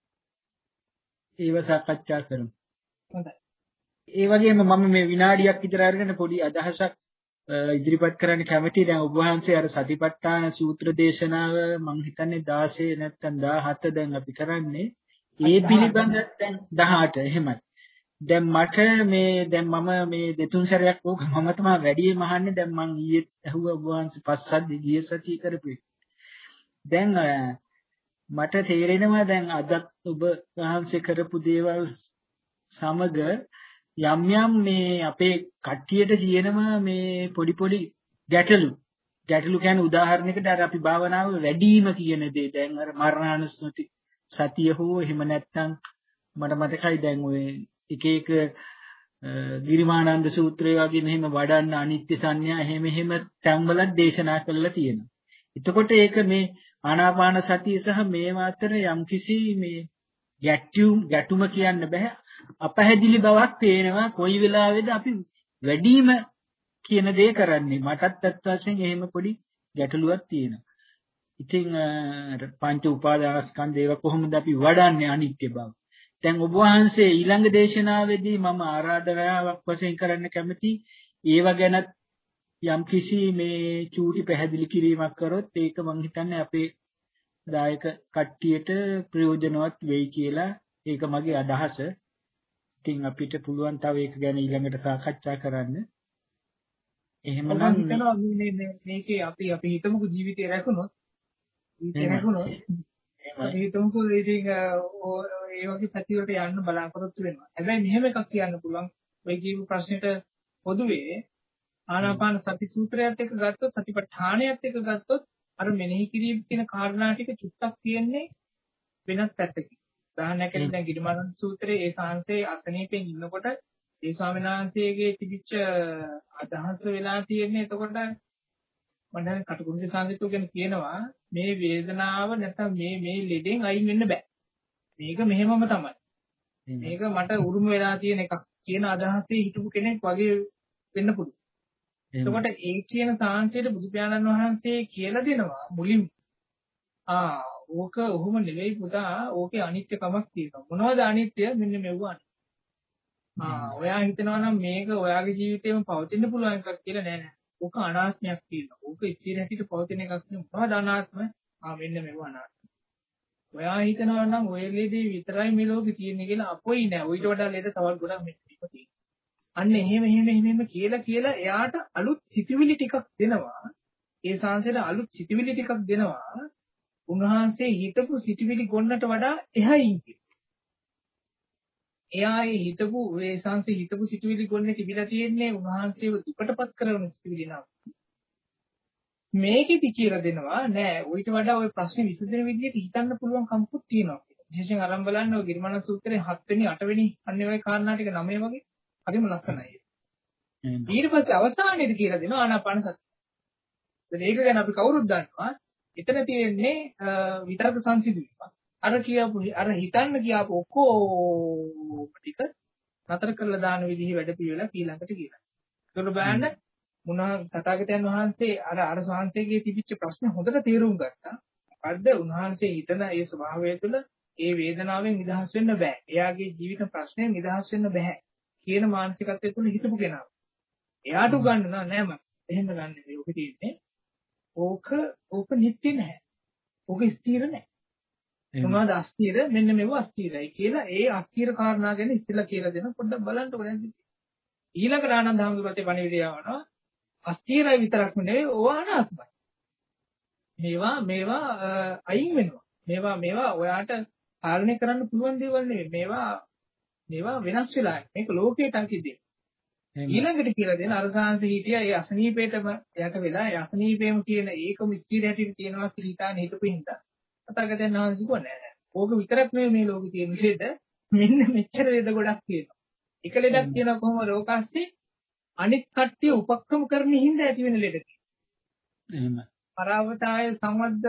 ඒව සාකච්ඡා කරමු. හොඳයි. ඒ වගේම මම මේ විනාඩියක් විතර අරගෙන පොඩි අදහසක් ඉදිරිපත් කරන්න කැමතියි. දැන් ඔබ වහන්සේ අර සතිපට්ඨාන සූත්‍ර දේශනාව මම හිතන්නේ දාසය නැත්නම් දාහත දැන් අපි කරන්නේ. ඒ පිළිබඳ දැන් දහඅට එහෙමයි. දැන් මට මේ දැන් මම මේ දෙතුන් සැරයක් ඕක මම තමයි වැඩිම අහන්නේ. දැන් මම ඊයේ ඇහුවා ඔබ වහන්සේ පස්සද්දි ගිය සතිය කරපු එක. දැන් මට තේරෙනවා දැන් අදත් ඔබ වහන්සේ කරපු දේවල් සමග යම් යම් මේ අපේ කට්ටියට තියෙනවා මේ පොඩි පොඩි ගැටලු. ගැටලු කියන්නේ උදාහරණයකට අර අපි භාවනාව වැඩිම කියන දේ. දැන් අර මරණානුස්සති සතිය හෝ එහෙම නැත්නම් මට මතකයි දැන් ඔය එක එක ගිරිමානන්ද සූත්‍රය වගේ මෙහෙම වඩන්න අනිත්‍ය සංඥා එහෙම එහෙම තැන්වල දේශනා කරලා තියෙනවා. එතකොට ඒක මේ ආනාපාන සතිය සහ මේවා අතර යම්කිසි මේ ගැටුම් ගැටුම කියන්න බෑ. අපහැදිලි බවක් පේනවා. කොයි වෙලාවෙද අපි වැඩිම කියන දේ කරන්නේ. මටත් අත් වශයෙන් එහෙම පොඩි ගැටලුවක් තියෙනවා. ඉතින් පංච උපාදානස්කන්ධ ඒවා කොහොමද අපි වඩන්නේ අනිත්‍ය බව. දැන් ඔබ වහන්සේ ඊළඟ දේශනාවේදී මම ආරාධනාවක් වශයෙන් කරන්න කැමති ඒව ගැන යම් කිසි මේ චූටි පැහැදිලි කිරීමක් කරොත් ඒක මම හිතන්නේ අපේ දායක කට්ටියට ප්‍රයෝජනවත් වෙයි කියලා ඒක මගේ අදහස. ඉතින් අපිට පුළුවන් තව ඒක ගැන ඊළඟට සාකච්ඡා කරන්න. එහෙමනම් හිතනවා මේ මේකේ අපි අපි හිතමුකෝ ජීවිතේ රැකුණොත් ජීවිතේ රැකුණොත් අපි හිතමුකෝ ඉතින් ඒ වගේ පැතිවලට යන්න බලාපොරොත්තු වෙනවා. හැබැයි මෙහෙම එකක් කියන්න පුළුවන්. ඔය කියපු ප්‍රශ්නෙට පොදුවේ ආනාපාන සති සූත්‍රයත් එක්ක ගත්තොත් සතිපට්ඨානයත් එක්ක ගත්තොත් අර මෙනෙහි කිරීම කියන කාරණා ටික චුට්ටක් තියෙන්නේ වෙනස් පැත්තකින්. උදාහරණයක් ඇරෙන්න දැන් ගිරිමානන්ද සූත්‍රයේ ඒ සාංශේ අසනීපෙන් ඉන්නකොට ඒ ස්වාමීන් වහන්සේගේ තිබිච්ච අදහස වෙලා තියෙන්නේ එතකොට මම දැන් කටුකුරුගේ සාංශිතෝ ගැන කියනවා මේ වේදනාව නැත්නම් මේ මේ ලෙඩෙන් අයින් වෙන්න බෑ. මේක මෙහෙමම තමයි. මේක මට උරුම වෙලා තියෙන එකක් කියන අදහසේ හිටපු කෙනෙක් වගේ වෙන්න පුළුවන්. එතකොට ඒ කියන සාංශයට බුදු පියාණන් වහන්සේ කියලා දෙනවා මුලින් ආ ඕක ඔහොම නෙවෙයි පුතා ඕකේ අනිත්‍යකමක් තියෙනවා. මොනවද අනිත්‍ය? මෙන්න මෙව්වා. ආ ඔයා හිතනවා නම් මේක ඔයාගේ ජීවිතේම පවතින්න පුළුවන් එකක් කියලා නෑ නෑ. ඕක අනාත්මයක් තියෙනවා. ඕක ඉතිරි හැටියට පවතින එකක් නෙවෙයි. මොනවද අනාත්ම? ආ මෙන්න මෙව්වා අනාත්ම. ඔයා හිතනවා නම් ඔය ලෙඩේ විතරයි මේ ලෝකේ තියෙන්නේ කියලා අපොයි නෑ. ඊට වඩා ලෙඩ තවත් ගොඩක් මෙතන තියෙනවා. අන්න එහෙම එහෙම එහෙම කියලා කියලා එයාට අලුත් සිතුවිලි ටිකක් දෙනවා. ඒ සංසාරේ අලුත් සිතුවිලි ටිකක් දෙනවා. උන්වහන්සේ හිතපු සිතුවිලි ගොන්නට වඩා එහයින් කියලා. එයා ඒ හිතපු ඒ සංසාරේ හිතපු සිතුවිලි ගොන්නේ තිබිලා තියෙන්නේ උන්වහන්සේව දුකටපත් කරන සිතුවිලි නම. මේකෙදි කියලා දෙනවා නෑ ඌට වඩා ওই ප්‍රශ්නේ විසඳන විදිහට හිතන්න පුළුවන් කමකුත් තියෙනවා. විශේෂයෙන් අරන් බලන්න ඔය ගිරිමානන්ද සූත්‍රයේ හත් වෙනි අට වෙනි අන්නේ ওই කාරණා ටික නවය වගේ හරිම ලස්සනයි. ඊට පස්සේ අවසානයේදී කියලා දෙනවා ආනාපාන සතිය. ඒක ගැන අපි කවුරුත් දන්නවා. එතන තියෙන්නේ විතරක සංසිඳීමක්. අර කියපු අර හිතන්න කියාපු ඔක්කොම ටික නතර කරලා දාන විදිහේ වැඩ පිළිවෙල ඊළඟට කියලා. ඒකට බලන්න මොනවා තථාගතයන් වහන්සේ අර අර ශාන්සේගේ තිබිච්ච ප්‍රශ්න හොඳට තේරුම් ගත්තා. මොකද්ද? උන්වහන්සේ හිතන ඒ ස්වභාවය තුළ ඒ වේදනාවෙන් නිදහස් වෙන්න බෑ. එයාගේ ජීවිත ප්‍රශ්නයෙන් නිදහස් වෙන්න බෑ. කියන මානසිකත්වය තුළ හිතපු කෙනා. එයාට උගන්වනවා නෑ මම. එහෙම ගන්න නෙවෙයි. ඔක තියෙන්නේ. ඕක ඕක නිත්‍ය නැහැ. ඕක ස්ථිර නැහැ. මොනවද අස්ථිර? මෙන්න මේව අස්ථිරයි කියලා ඒ අස්ථිර කාරණා ගැන ඉස්සෙල්ලා කියලා දෙන පොඩ්ඩක් බලන්නකො නැද්ද? ඊළඟට ආනන්ද හැමෝටම පණිවිඩය යවනවා. අස්ථිරයි විතරක්ම නෙවෙයි ඕවා අනාත්මයි. මේවා මේවා අයින් වෙනවා. මේවා මේවා ඔයාට පාලනය කරන්න පුළුවන් දේවල් නෙවෙයි. මේවා මේවා වෙනස් වෙලා යනවා. මේක ලෝකයට අකිදේ. ඊළඟට කියලා දෙන අරසාංශ හිටියා ඒ අසනීපේටම යට වෙලා ඒ අසනීපේම කියන ඒකම ස්ථිර හැටියට තියෙනවා කියලා හිතාන හිතපු හින්දා. අතගතෙන් ආවන්සි කිව්වා නෑ නෑ. ඕක විතරක් නෙවෙයි මේ ලෝකේ තියෙන ලෙඩ. මෙන්න මෙච්චර ලෙඩ ගොඩක් තියෙනවා. එක ලෙඩක් තියෙනවා කොහොමද ලෝකාස්සේ අනිත් කට්ටිය උපක්‍රම කරන හින්දා ඇති වෙන ලෙඩ. එහෙම. පරාවතාය සම්වද්ද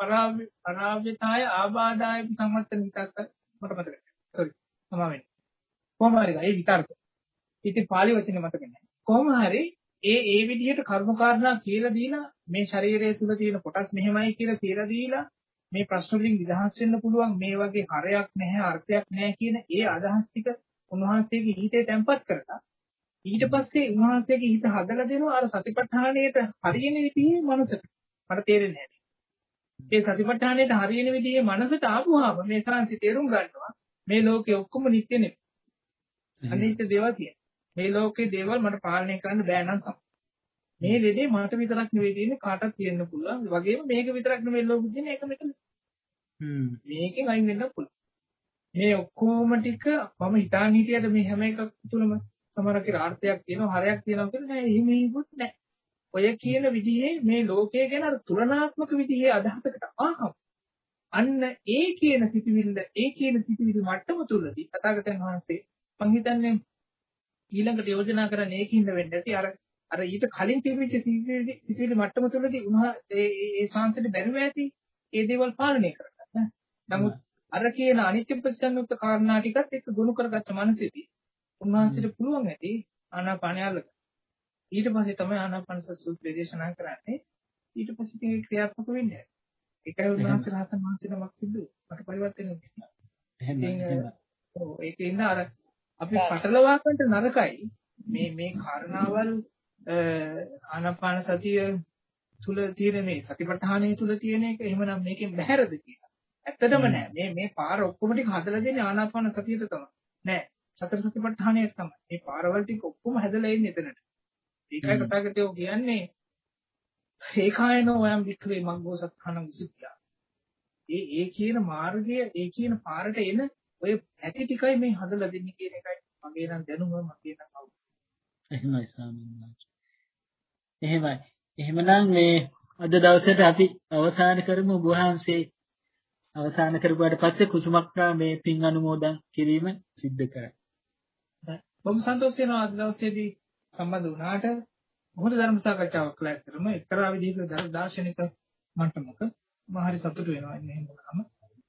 පරාවතාය ආබාධාය සම්වත්තන විතක්ක මට මතකයි. sorry. මම වෙන්නේ. කොහොම හරි ඒ විතර්ක. ඉතින් පාලි වචනේ මතක නැහැ. කොහොම හරි ඒ ඒ විදිහට කර්ම කාරණා කියලා දීලා මේ ශරීරය තුල තියෙන කොටස් මෙහෙමයි කියලා කියලා දීලා මේ ප්‍රශ්න වලින් නිදහස් වෙන්න පුළුවන් මේ වගේ හරයක් නැහැ අර්ථයක් නැහැ කියන ඒ අදහස් ටික උන්වහන්සේගේ හිතේ තැම්පත් කරලා ඊට පස්සේ උන්වහන්සේගේ හිත හදලා දෙනවා අර සතිපට්ඨානයට හරියන විදිහේ මනසට. මට තේරෙන්නේ නැහැ. ඒ සතිපට්ඨානයට හරියන විදිහේ මනසට ආපුවාම මේ සාන්ති තේරුම් ගන්නවා මේ ලෝකේ ඔක්කොම නිත්‍ය නෙමෙයි. අනිත්‍ය දේවල් තියෙනවා. මේ ලෝකේ දේවල් මට පාලනය කරන්න බෑ නම් තමයි. මේ දෙදේ මට විතරක් නෙවෙයි තියෙන්නේ කාටවත් තියෙන්න පුළුවන්. ඒ වගේම මේක විතරක් නෙවෙයි ලෝකෙ තියෙන එක මෙතන. හ්ම් මේකෙන් අයින් වෙන්න පුළුවන්. මේ ඔක්කොම ටික මම හිතාන් හිටියට මේ හැම එකක් තුළම සමහරක ආර්ථයක් තියෙනවා හරයක් තියෙනවා කියලා නෑ එහෙම හිතුත් නෑ. ඔය කියන විදිහේ මේ ලෝකය ගැන අර තුලනාත්මක විදිහේ අදහසකට ආවම අන්න ඒ කියන සිතිවිල්ල ඒ කියන සිතිවිලි මට්ටම තුලදී තථාගතයන් වහන්සේ මං හිතන්නේ ඊළඟට යෝජනා කරන්නේ ඒකින්ද වෙන්න ඇති අර අර ඊට කලින් තිබිච්ච සිතිවිලි මට්ටම තුලදී උනා ඒ ඒ ශාන්තිට බැරිව ඇති ඒ දේවල් පාලනය කරගන්න. නමුත් අර කියන අනිත්‍ය ප්‍රතිසංයුක්ත කාරණා ටිකත් එක්ක ගොනු කරගත්ත මනසෙදී උන්වහන්සේට පුළුවන් ඇති ආනාපානය අල්ලගන්න. ඊට පස්සේ තමයි ආනාපාන සූත්‍රය දේශනා කරන්නේ. ඊට පස්සේ ඒක ක්‍රියාත්මක වෙන්නේ. ඒකයි උන්වහන්සේ රහතන් වහන්සේනමක් සිද්ධ මට පරිවර්තන වෙනවා. එහෙනම් ඔව් ඒකින්ද අර අපි පටලවා ගන්න නරකයි මේ මේ කාරණාවල් ආනාපාන සතිය තුල තියෙන මේ සතිපට්ඨානය තුල තියෙන එක එහෙමනම් මේකෙන් බැහැරද කියලා. ඇත්තටම නෑ. මේ මේ පාර ඔක්කොම ටික හදලා දෙන්නේ ආනාපාන සතියට තමයි. නෑ. සතර සතිපට්ඨානය තමයි. මේ පාරවල් ටික ඔක්කොම හැදලා ඉන්නේ එතනට. ඒකයි කතාගතයෝ කියන්නේ ඒකායනෝ වයම් වික්‍රේ මග්ගෝ සත්ඛාන විසුද්ධිය. ඒ ඒ කියන මාර්ගය ඒ කියන පාරට එන ඔය ඇටි ටිකයි මේ හදලා දෙන්නේ කියන එකයි මගේ නම් දැනුම මගේ නම් අවු. එහෙමයි ස්වාමීන් වහන්සේ. එහෙමයි. එහෙමනම් මේ අද දවසේට අපි අවසන් කරමු. ඔබ වහන්සේ අවසන් කරපුවාට පස්සේ කුසුමක්කා මේ පින් අනුමෝදන් කිරීම සිද්ධ කරයි. බොහොම සන්තෝෂ වෙනවා අද දවසේදී සම්බන්ධ වුණාට මොහොත ධර්ම සාකච්ඡාවක් කළා කරම එක්තරා විදිහක දාර්ශනික මට්ටමක මහරි සතුටු වෙනවා ඉන්නේ එහෙමම.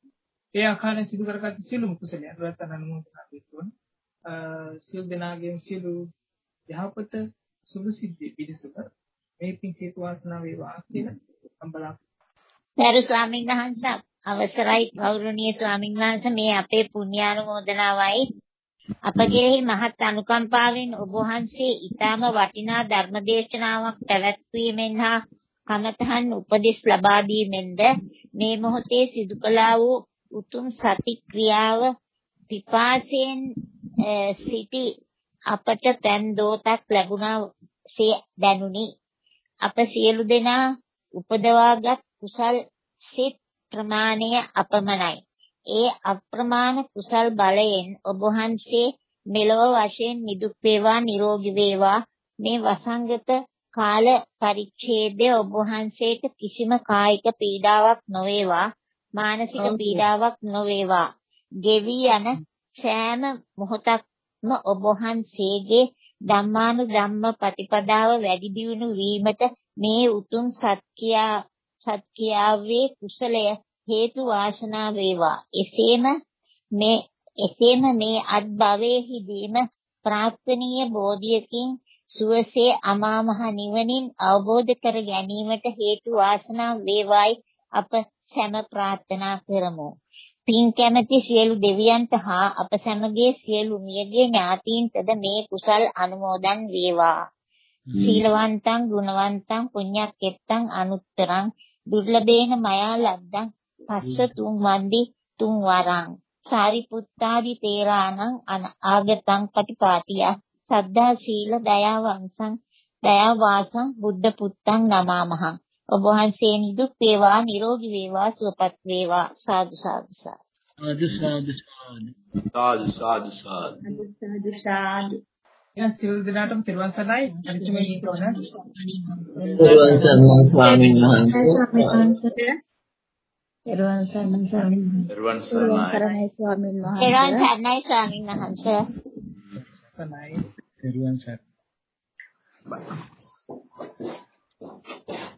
ඒ ආකාරයෙන් සිදු කරගත් සියලුම කුසලයන් රැවටන අනුමෝදනා වෙන්න. සියලු දෙනාගේම සියලු යහපත සුභ සිද්ධි පිණිසම මේ පින් හේතු වාසනා වේවා කියලා සම්බලා. දරු ස්වාමීන් වහන්සේ අවසරයි ගෞරවනීය ස්වාමීන් වහන්සේ මේ අපේ පුණ්‍යානුමෝදනාවයි අපගේ මහත් අනුකම්පාවෙන් ඔබ වහන්සේ ඊටම වටිනා ධර්ම දේශනාවක් පැවැත්වීමෙන් හා කමතහන් උපදෙස් ලබා දීමෙන්ද මේ මොහොතේ සිදු කළා වූ උතුම් සති ක්‍රියාව පිපාසයෙන් සිටි අපට පෑන් දෝතක් ලැබුණාසේ දැනුනි. අප සියලු දෙනා උපදවාගත් කුසල් සිත් ප්‍රමාණය අපමණයි. ඒ අප්‍රමාණ කුසල් බලයෙන් ඔබ වහන්සේ මෙලොව වශයෙන් නිදුක් වේවා නිරෝගී වේවා. මේ වසංගත කාල පරිච්ඡේදයේ ඔබ වහන්සේට කිසිම කායික පීඩාවක් නොවේවා මානසික පීඩාවක් නොවේවා. ගෙවි යන සෑම මොහොතක්ම ඔබ වහන්සේගේ ධම්මානු ධම්ම ප්‍රතිපදාව වැඩි දියුණු වීමට මේ උතුම් සත්‍යා සත්‍යාවේ කුසලය හේතු වාසනා වේවා. එසේම මේ එසේම මේ අත්භවයේදීම ප්‍රාර්ථනීය බෝධියකින් සුවසේ අමා මහ නිවනින් අවබෝධ කර ගැනීමට හේතු වාසනා වේවායි අප සැම ප්‍රාර්ථනා කරමු. පින් කැමැති සියලු දෙවියන්ට හා අප සැමගේ සියලු මියගේ ඥාතීන්ටද මේ කුසල් අනුමෝදන් වේවා. සීලවන්තං ගුණවන්තං පුඤ්ඤක්කෙත්තං අනුත්තරං දුර්ලභේන මයා ලද්දං පස්ස තුන් වන්දි තුන් වරං සාරිපුත්තාදි තේරාණං ආගතං පටිපාටිය සද්ධා සීල දයා වංශං දයා වාසං බුද්ධ පුත්තං නමාමහං. ඔබ වහන්සේ නිදුක් වේවා නිරෝගී වේවා සුවපත් වේවා. සාදු සාදු සාදු සාදු සාදු සාදු සාදු සාදු සාදු. එන සියලු දෙනාටම තෙරුවන් සරණයි. අනිත්ම ගීතවල තෙරුවන් සරණයි ස්වාමීන් වහන්සේ. තෙරුවන් සරණයි ස්වාමීන් වහන්සේ. තෙරුවන් සරණයි ස්වාමීන් වහන්සේ. තෙරුවන් සරණයි ස්වාමීන් වහන්සේ. සරණයි. තෙරුවන් සරණයි.